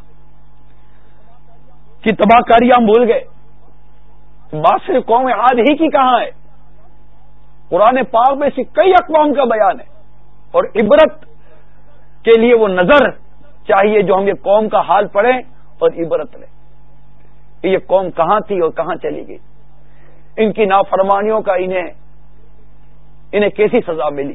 کی تباہ کاری ہم بھول گئے؟ بات صرف قوم عاد ہی کی کہاں ہے، قرآن پاک میں سے کئی اقوام کا بیان ہے، اور عبرت کے لیے وہ نظر چاہیے جو ہم یہ قوم کا حال پڑھیں اور عبرت لیں۔ یہ قوم کہاں تھی اور کہاں چلی گئی، ان کی نافرمانیوں کا انہیں انہیں کیسی سزا ملی.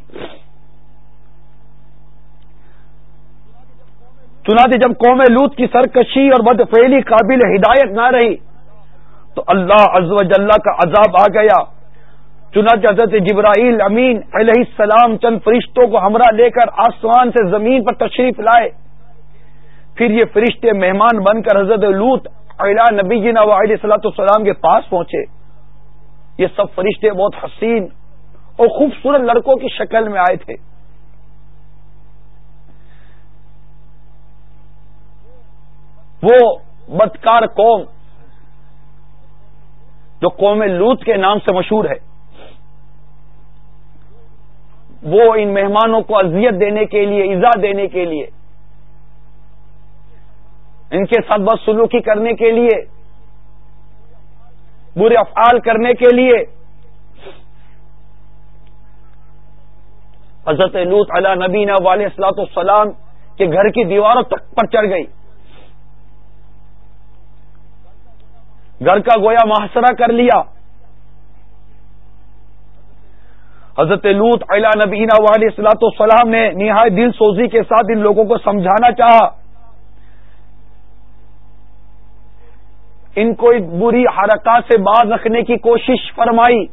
چنانچہ جب قوم لوط کی سرکشی اور بدفعلی قابل ہدایت نہ رہی تو اللہ عز و جل کا عذاب آ گیا. چنانچہ حضرت جبرائیل امین علیہ السلام چند فرشتوں کو ہمراہ لے کر آسمان سے زمین پر تشریف لائے. پھر یہ فرشتے مہمان بن کر حضرت لوط علیہ نبینا و علیہ الصلوۃ والسلام کے پاس پہنچے. یہ سب فرشتے بہت حسین اور خوبصورت لڑکوں کی شکل میں آئے تھے. وہ بدکار قوم جو قوم لوط کے نام سے مشہور ہے، وہ ان مہمانوں کو اذیت دینے کے لیے، ایذا دینے کے لیے، ان کے ساتھ بدسلوکی کرنے کے لیے، برے افعال کرنے کے لیے حضرت لوط علی نبینا علیہ الصلوۃ والسلام کے گھر کی دیواروں تک پر چڑھ گئی. گھر کا گویا محاصرہ کر لیا. حضرت لوط علیہ نبینا علیہ الصلوۃ والسلام نے نہایت دل سوزی کے ساتھ ان لوگوں کو سمجھانا چاہا، ان کو ایک بری حرکات سے باز رکھنے کی کوشش فرمائی،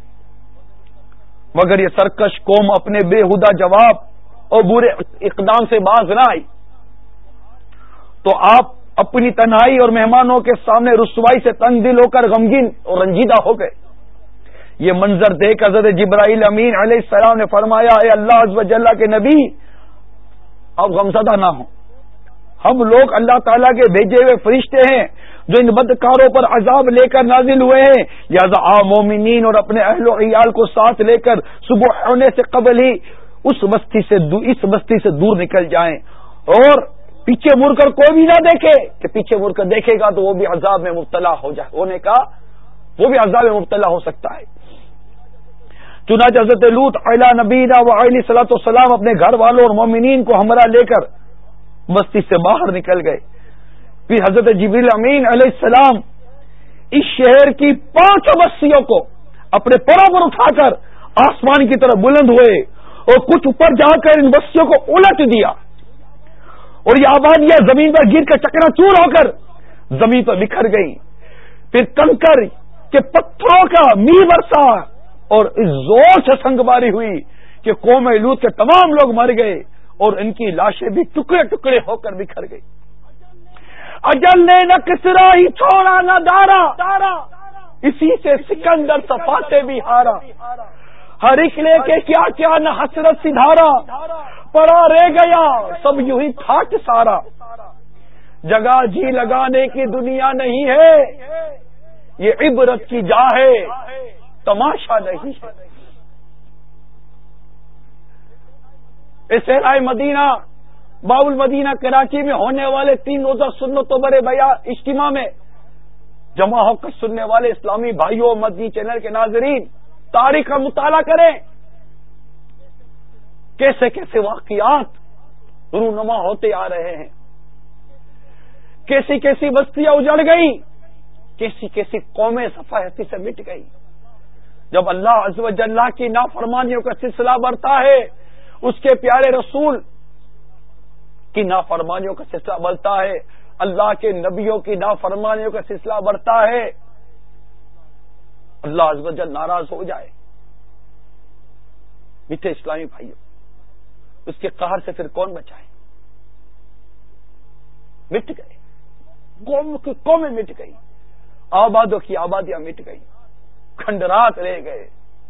مگر یہ سرکش قوم اپنے بے ہدہ جواب اور برے اقدام سے باز نہ آئی. تو آپ اپنی تنہائی اور مہمانوں کے سامنے رسوائی سے تنگ دل ہو کر غمگین اور رنجیدہ ہو گئے. یہ منظر دیکھ حضرت جبرائیل امین علیہ السلام نے فرمایا، اے اللہ عز و جل کے نبی، آپ غمزدہ نہ ہوں. ہم لوگ اللہ تعالیٰ کے بھیجے ہوئے فرشتے ہیں جو ان بدکاروں پر عذاب لے کر نازل ہوئے ہیں. لہذا آپ مومنین اور اپنے اہل و عیال کو ساتھ لے کر صبح ہونے سے قبل ہی اس بستی سے اس بستی سے دور نکل جائیں، اور پیچھے مڑ کر کوئی بھی نہ دیکھے، کہ پیچھے مڑ کر دیکھے گا تو وہ بھی عذاب میں مبتلا ہو جائے ہونے کا وہ بھی عذاب میں مبتلا ہو سکتا ہے. چنانچہ حضرت لوط علیہ نبینا و علیہ الصلوۃ والسلام اپنے گھر والوں اور مومنین کو ہمراہ لے کر بستی سے باہر نکل گئے. پھر حضرت جبریل امین علیہ السلام اس شہر کی پانچوں بستیوں کو اپنے پروں پر اٹھا کر آسمان کی طرف بلند ہوئے اور کچھ اوپر جا کر ان بستیوں کو الٹ دیا، اور یہ آبادیاں زمین پر گر کر چکنا چور ہو کر زمین پر بکھر گئی. پھر کنکر کے پتھروں کا می برسا اور اس زور سے سنگ باری ہوئی کہ قوم لوط کے تمام لوگ مر گئے اور ان کی لاشیں بھی ٹکڑے ٹکڑے ہو کر بکھر گئی. اجل نے نہ کسرا ہی چھوڑا نہ دارا، اسی سے سکندر صفا سے بھی ہارا. ہر ایک لے کے کیا کیا نہ حسرت سدھارا، پڑا رہ گیا سب یوں ہی تھاٹ سارا. جگہ جی لگانے کی دنیا نہیں ہے، یہ عبرت کی جا ہے، تماشا نہیں ہے. اس صحرائے مدینہ باب المدینہ کراچی میں ہونے والے تین روزہ سنت و برے بیان اجتماع میں جمع ہو کر سننے والے اسلامی بھائیوں، مدنی چینل کے ناظرین، تاریخ کا مطالعہ کریں. کیسے کیسے واقعات رونما ہوتے آ رہے ہیں، کیسی کیسی بستیاں اجڑ گئی، کیسی کیسی قومیں صفحتی سے مٹ گئی. جب اللہ عز و جل کی نافرمانیوں کا سلسلہ بڑھتا ہے، اس کے پیارے رسول کی نافرمانیوں کا سلسلہ بڑھتا ہے، اللہ کے نبیوں کی نافرمانیوں کا سلسلہ بڑھتا ہے، اللہ عز و جل ناراض ہو جائے. میٹھے اسلامی بھائیوں، اس کے قہر سے پھر کون بچائے؟ مٹ گئے، قوم کی قومیں مٹ گئی، آبادوں کی آبادیاں مٹ گئی، کھنڈرات رہ گئے.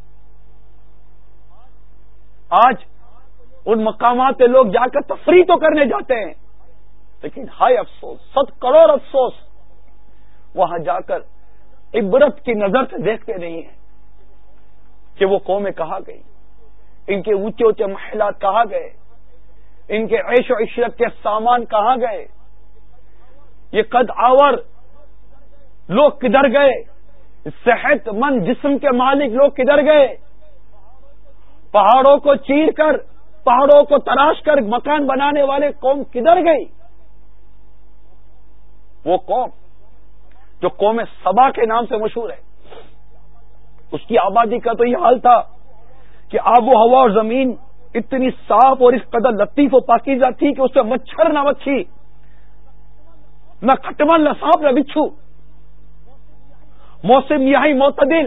آج ان مقامات پہ لوگ جا کر تفریح تو کرنے جاتے ہیں، لیکن ہائے افسوس، ست کروڑ افسوس، وہاں جا کر عبرت کی نظر سے دیکھتے نہیں ہیں کہ وہ قومیں کہاں گئی، ان کے اونچے اونچے محلات کہاں گئے، ان کے عیش و عشرت کے سامان کہاں گئے، یہ قد آور لوگ کدھر گئے، صحت مند جسم کے مالک لوگ کدھر گئے، پہاڑوں کو چیر کر، پہاڑوں کو تراش کر مکان بنانے والے قوم کدھر گئی؟ وہ قوم جو قوم سبا کے نام سے مشہور ہے، اس کی آبادی کا تو یہ حال تھا کہ آب و ہوا اور زمین اتنی صاف اور اس قدر لطیف و پاکیزہ تھی کہ اس میں مچھر نہ مکھی، نہ کھٹمل، نہ سانپ، نہ بچھو، موسم یہی معتدل،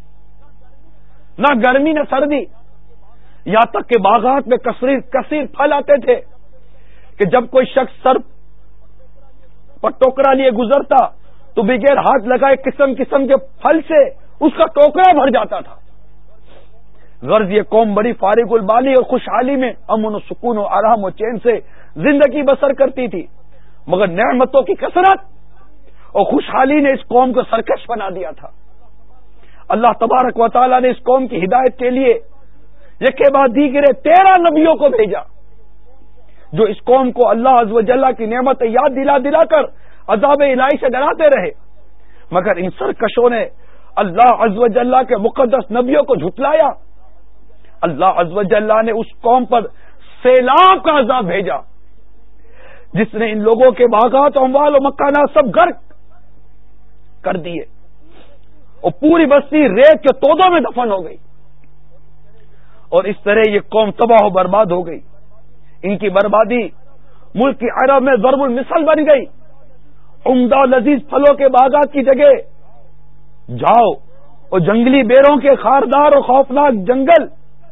نہ گرمی نہ سردی، یہاں تک کہ باغات میں کثیر کثیر پھل آتے تھے کہ جب کوئی شخص سر پر ٹوکرا لیے گزرتا تو بغیر ہاتھ لگائے قسم قسم کے پھل سے اس کا ٹوکرا بھر جاتا تھا۔ غرض یہ قوم بڑی فارغ البالی اور خوشحالی میں امن و سکون و آرام و چین سے زندگی بسر کرتی تھی، مگر نعمتوں کی کثرت اور خوشحالی نے اس قوم کو سرکش بنا دیا تھا۔ اللہ تبارک و تعالی نے اس قوم کی ہدایت کے لیے یکے بعد دیگرے تیرہ نبیوں کو بھیجا جو اس قوم کو اللہ عز و جل کی نعمت یاد دلا دلا کر عذاب الہی سے ڈراتے رہے، مگر ان سرکشوں نے اللہ عز و جل کے مقدس نبیوں کو جھٹلایا۔ اللہ عز و جل نے اس قوم پر سیلاب کا عذاب بھیجا جس نے ان لوگوں کے باغات و اموال و مکانات سب غرق کر دیے اور پوری بستی ریت کے تودوں میں دفن ہو گئی، اور اس طرح یہ قوم تباہ و برباد ہو گئی۔ ان کی بربادی ملک کی عرب میں ضرب المثل بن گئی۔ عمدہ لذیذ پھلوں کے باغات کی جگہ جاؤ اور جنگلی بیروں کے خاردار اور خوفناک جنگل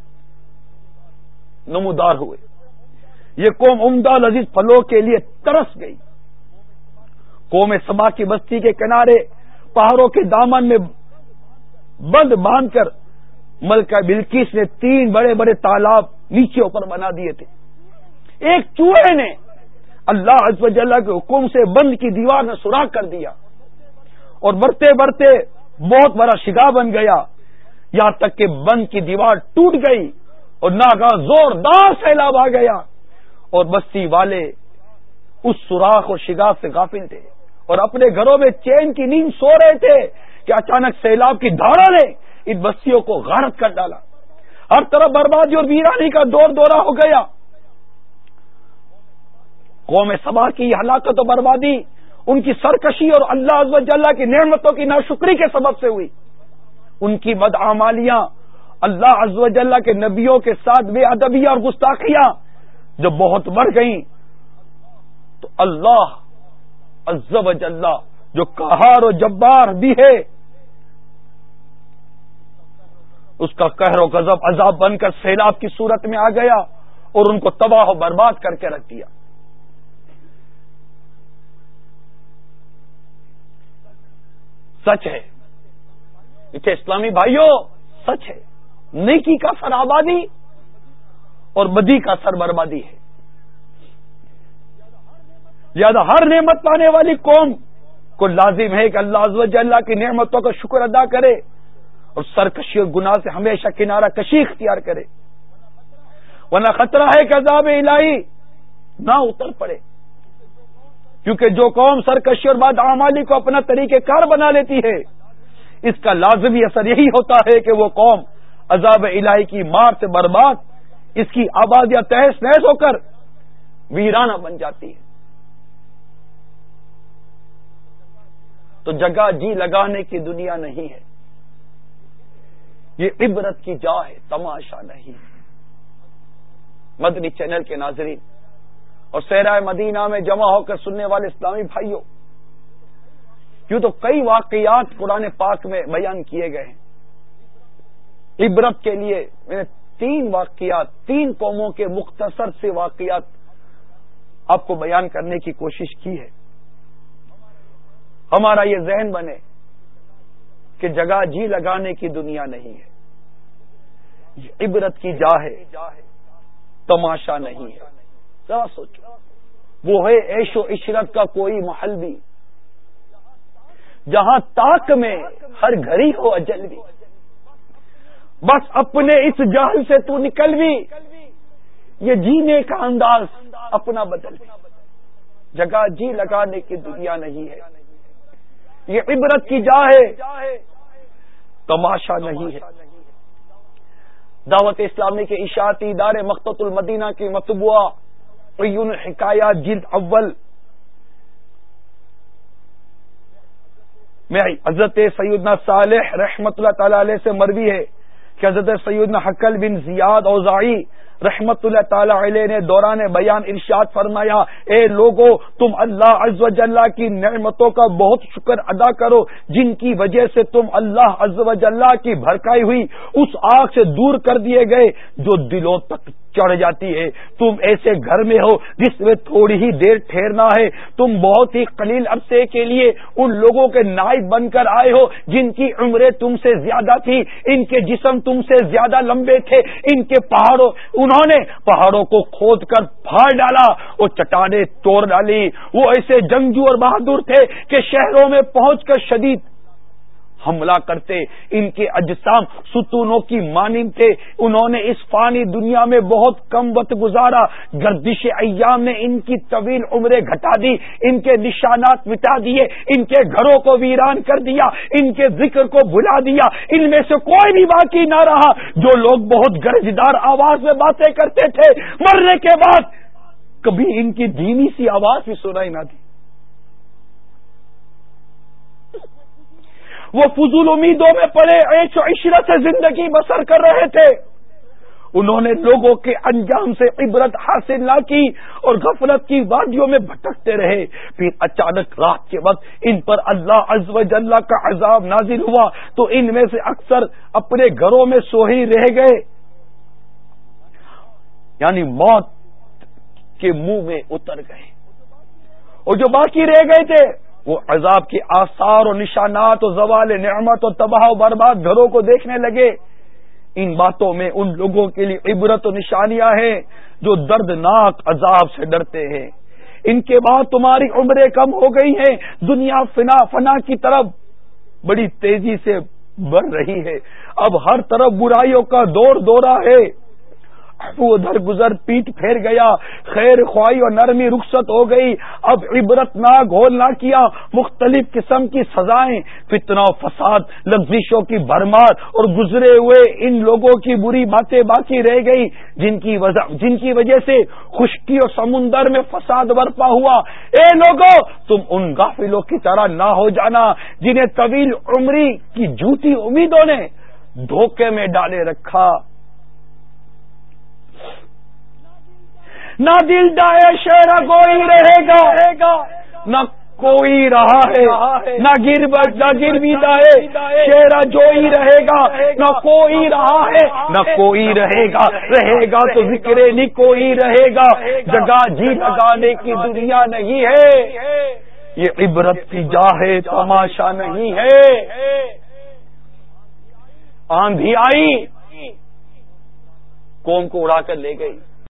نمودار ہوئے۔ یہ قوم عمدہ لذیذ پھلوں کے لیے ترس گئی۔ قوم سبا کی بستی کے کنارے پہاڑوں کے دامن میں بند باندھ کر ملکہ بلقیس نے تین بڑے بڑے تالاب نیچے اوپر بنا دیے تھے۔ ایک چوہے نے اللہ عز و جل کے حکم سے بند کی دیوار میں سوراخ کر دیا اور بڑھتے بڑھتے بہت بڑا شگاف بن گیا، یہاں تک کہ بند کی دیوار ٹوٹ گئی اور ناگہاں زوردار سیلاب آ گیا، اور بستی والے اس سوراخ اور شگاف سے غافل تھے اور اپنے گھروں میں چین کی نیند سو رہے تھے کہ اچانک سیلاب کی دھاڑا نے ان بستیوں کو غارت کر ڈالا۔ ہر طرف بربادی اور ویرانی کا دور دورہ ہو گیا۔ قوم سبا کی ہلاکت و بربادی ان کی سرکشی اور اللہ عز و جل کی نعمتوں کی ناشکری کے سبب سے ہوئی۔ ان کی بدعمالیاں، اللہ عز و جل کے نبیوں کے ساتھ بے ادبیاں اور گستاخیاں جب بہت بڑھ گئیں تو اللہ عز و جل جو قہار و جبار بھی ہے اس کا قہر و غضب عذاب بن کر سیلاب کی صورت میں آ گیا اور ان کو تباہ و برباد کر کے رکھ دیا۔ سچ ہے اسے اسلامی بھائیوں، سچ ہے نیکی کا سر آبادی اور بدی کا سر بربادی ہے۔ لہذا ہر نعمت پانے والی قوم کو لازم ہے کہ اللہ عز و جل کی نعمتوں کا شکر ادا کرے اور سرکشی اور گناہ سے ہمیشہ کنارہ کشی اختیار کرے، ورنہ خطرہ ہے کہ عذاب الہی نہ اتر پڑے، کیونکہ جو قوم سرکشی اور بدعمالی کو اپنا طریقہ کار بنا لیتی ہے اس کا لازمی اثر یہی ہوتا ہے کہ وہ قوم عذاب الہی کی مار سے برباد، اس کی آبادیاں تہس نہس ہو کر ویرانہ بن جاتی ہے۔ تو جگہ جی لگانے کی دنیا نہیں ہے، یہ عبرت کی جا ہے، تماشا نہیں۔ مدنی چینل کے ناظرین اور صحرائے مدینہ میں جمع ہو کر سننے والے اسلامی بھائیوں، یوں تو کئی واقعات قرآن پاک میں بیان کیے گئے ہیں۔ عبرت کے لیے میں نے تین واقعات، تین قوموں کے مختصر سے واقعات آپ کو بیان کرنے کی کوشش کی ہے۔ ہمارا یہ ذہن بنے کہ جگہ جی لگانے کی دنیا نہیں ہے، یہ عبرت کی جا ہے، تماشا نہیں ہے۔ ذرا سوچو، وہ ہے عیش و عشرت کا کوئی محل بھی جہاں تاک میں ہر گھڑی ہو اجل بھی، بس اپنے اس جہل سے تو نکل بھی، یہ جینے کا انداز اپنا بدل بھی۔ جگہ جی لگانے کی دنیا نہیں ہے، یہ عبرت کی جا ہے، تماشا نہیں ہے۔ دعوت اسلامی کے اشاعتی ادارے مقتۃ المدینہ کی مطبوعہ عیون الحکایات جلد اول میں حضرت سیدنا صالح رحمت اللہ تعالی علیہ سے مروی ہے کہ حضرت سیدنا حقل بن زیاد اوزاعی رحمت اللہ تعالی علیہ نے دوران بیان ارشاد فرمایا، اے لوگو تم اللہ عز و جل کی نعمتوں کا بہت شکر ادا کرو جن کی وجہ سے تم اللہ عز و جل کی بھڑکائی ہوئی اس آگ سے دور کر دیے گئے جو دلوں تک چڑھ جاتی ہے۔ تم ایسے گھر میں ہو جس میں تھوڑی ہی دیر ٹھہرنا ہے، تم بہت ہی قلیل عرصے کے لیے ان لوگوں کے نائب بن کر آئے ہو جن کی عمریں تم سے زیادہ تھی، ان کے جسم تم سے زیادہ لمبے تھے، ان کے پہاڑوں انہوں نے پہاڑوں کو کھود کر پھاڑ ڈالا اور چٹانیں توڑ ڈالی۔ وہ ایسے جنگجو اور بہادر تھے کہ شہروں میں پہنچ کر شدید حملہ کرتے، ان کے اجسام ستونوں کی مانند تھے۔ انہوں نے اس فانی دنیا میں بہت کم وقت گزارا، گردش ایام نے ان کی طویل عمریں گھٹا دی، ان کے نشانات مٹا دیے، ان کے گھروں کو ویران کر دیا، ان کے ذکر کو بھلا دیا۔ ان میں سے کوئی بھی باقی نہ رہا۔ جو لوگ بہت گرجدار آواز میں باتیں کرتے تھے، مرنے کے بعد کبھی ان کی دھیمی سی آواز بھی سنائی نہ دی۔ وہ فضول امیدوں میں پڑے عیش و عشرت سے زندگی بسر کر رہے تھے۔ انہوں نے لوگوں کے انجام سے عبرت حاصل نہ کی اور غفلت کی وادیوں میں بھٹکتے رہے۔ پھر اچانک رات کے وقت ان پر اللہ عز و جل کا عذاب نازل ہوا تو ان میں سے اکثر اپنے گھروں میں سو ہی رہ گئے، یعنی موت کے منہ میں اتر گئے، اور جو باقی رہ گئے تھے وہ عذاب کے آثار اور نشانات اور زوال نعمت اور تباہ و برباد گھروں کو دیکھنے لگے۔ ان باتوں میں ان لوگوں کے لیے عبرت و نشانیاں ہیں جو دردناک عذاب سے ڈرتے ہیں۔ ان کے بعد تمہاری عمریں کم ہو گئی ہیں، دنیا فنا فنا کی طرف بڑی تیزی سے بڑھ رہی ہے، اب ہر طرف برائیوں کا دور دورہ ہے، وہ ادھر گزر پیٹ پھیر گیا، خیر خواہی اور نرمی رخصت ہو گئی، اب عبرت ناک ہول نہ کیا، مختلف قسم کی سزائیں، فتنہ و فساد، لغزشوں کی بھرمار اور گزرے ہوئے ان لوگوں کی بری باتیں باقی رہ گئی جن کی وجہ جن کی وجہ سے خشکی اور سمندر میں فساد برپا ہوا۔ اے لوگوں تم ان غافلوں کی طرح نہ ہو جانا جنہیں طویل عمری کی جھوٹی امیدوں نے دھوکے میں ڈالے رکھا۔ نہ دل ڈائے شیرا کوئی رہے گا، نہ کوئی رہا ہے، نہ گر نہ گر بھی دائے شیرا جو ہی رہے گا، نہ کوئی رہا ہے نہ کوئی رہے گا، رہے گا تو ذکر نہیں کوئی رہے گا، جگہ جی لگانے کی دنیا نہیں ہے، یہ عبرت کی جا ہے تماشا نہیں ہے۔ آندھی آئی قوم کو اڑا کر لے گئی،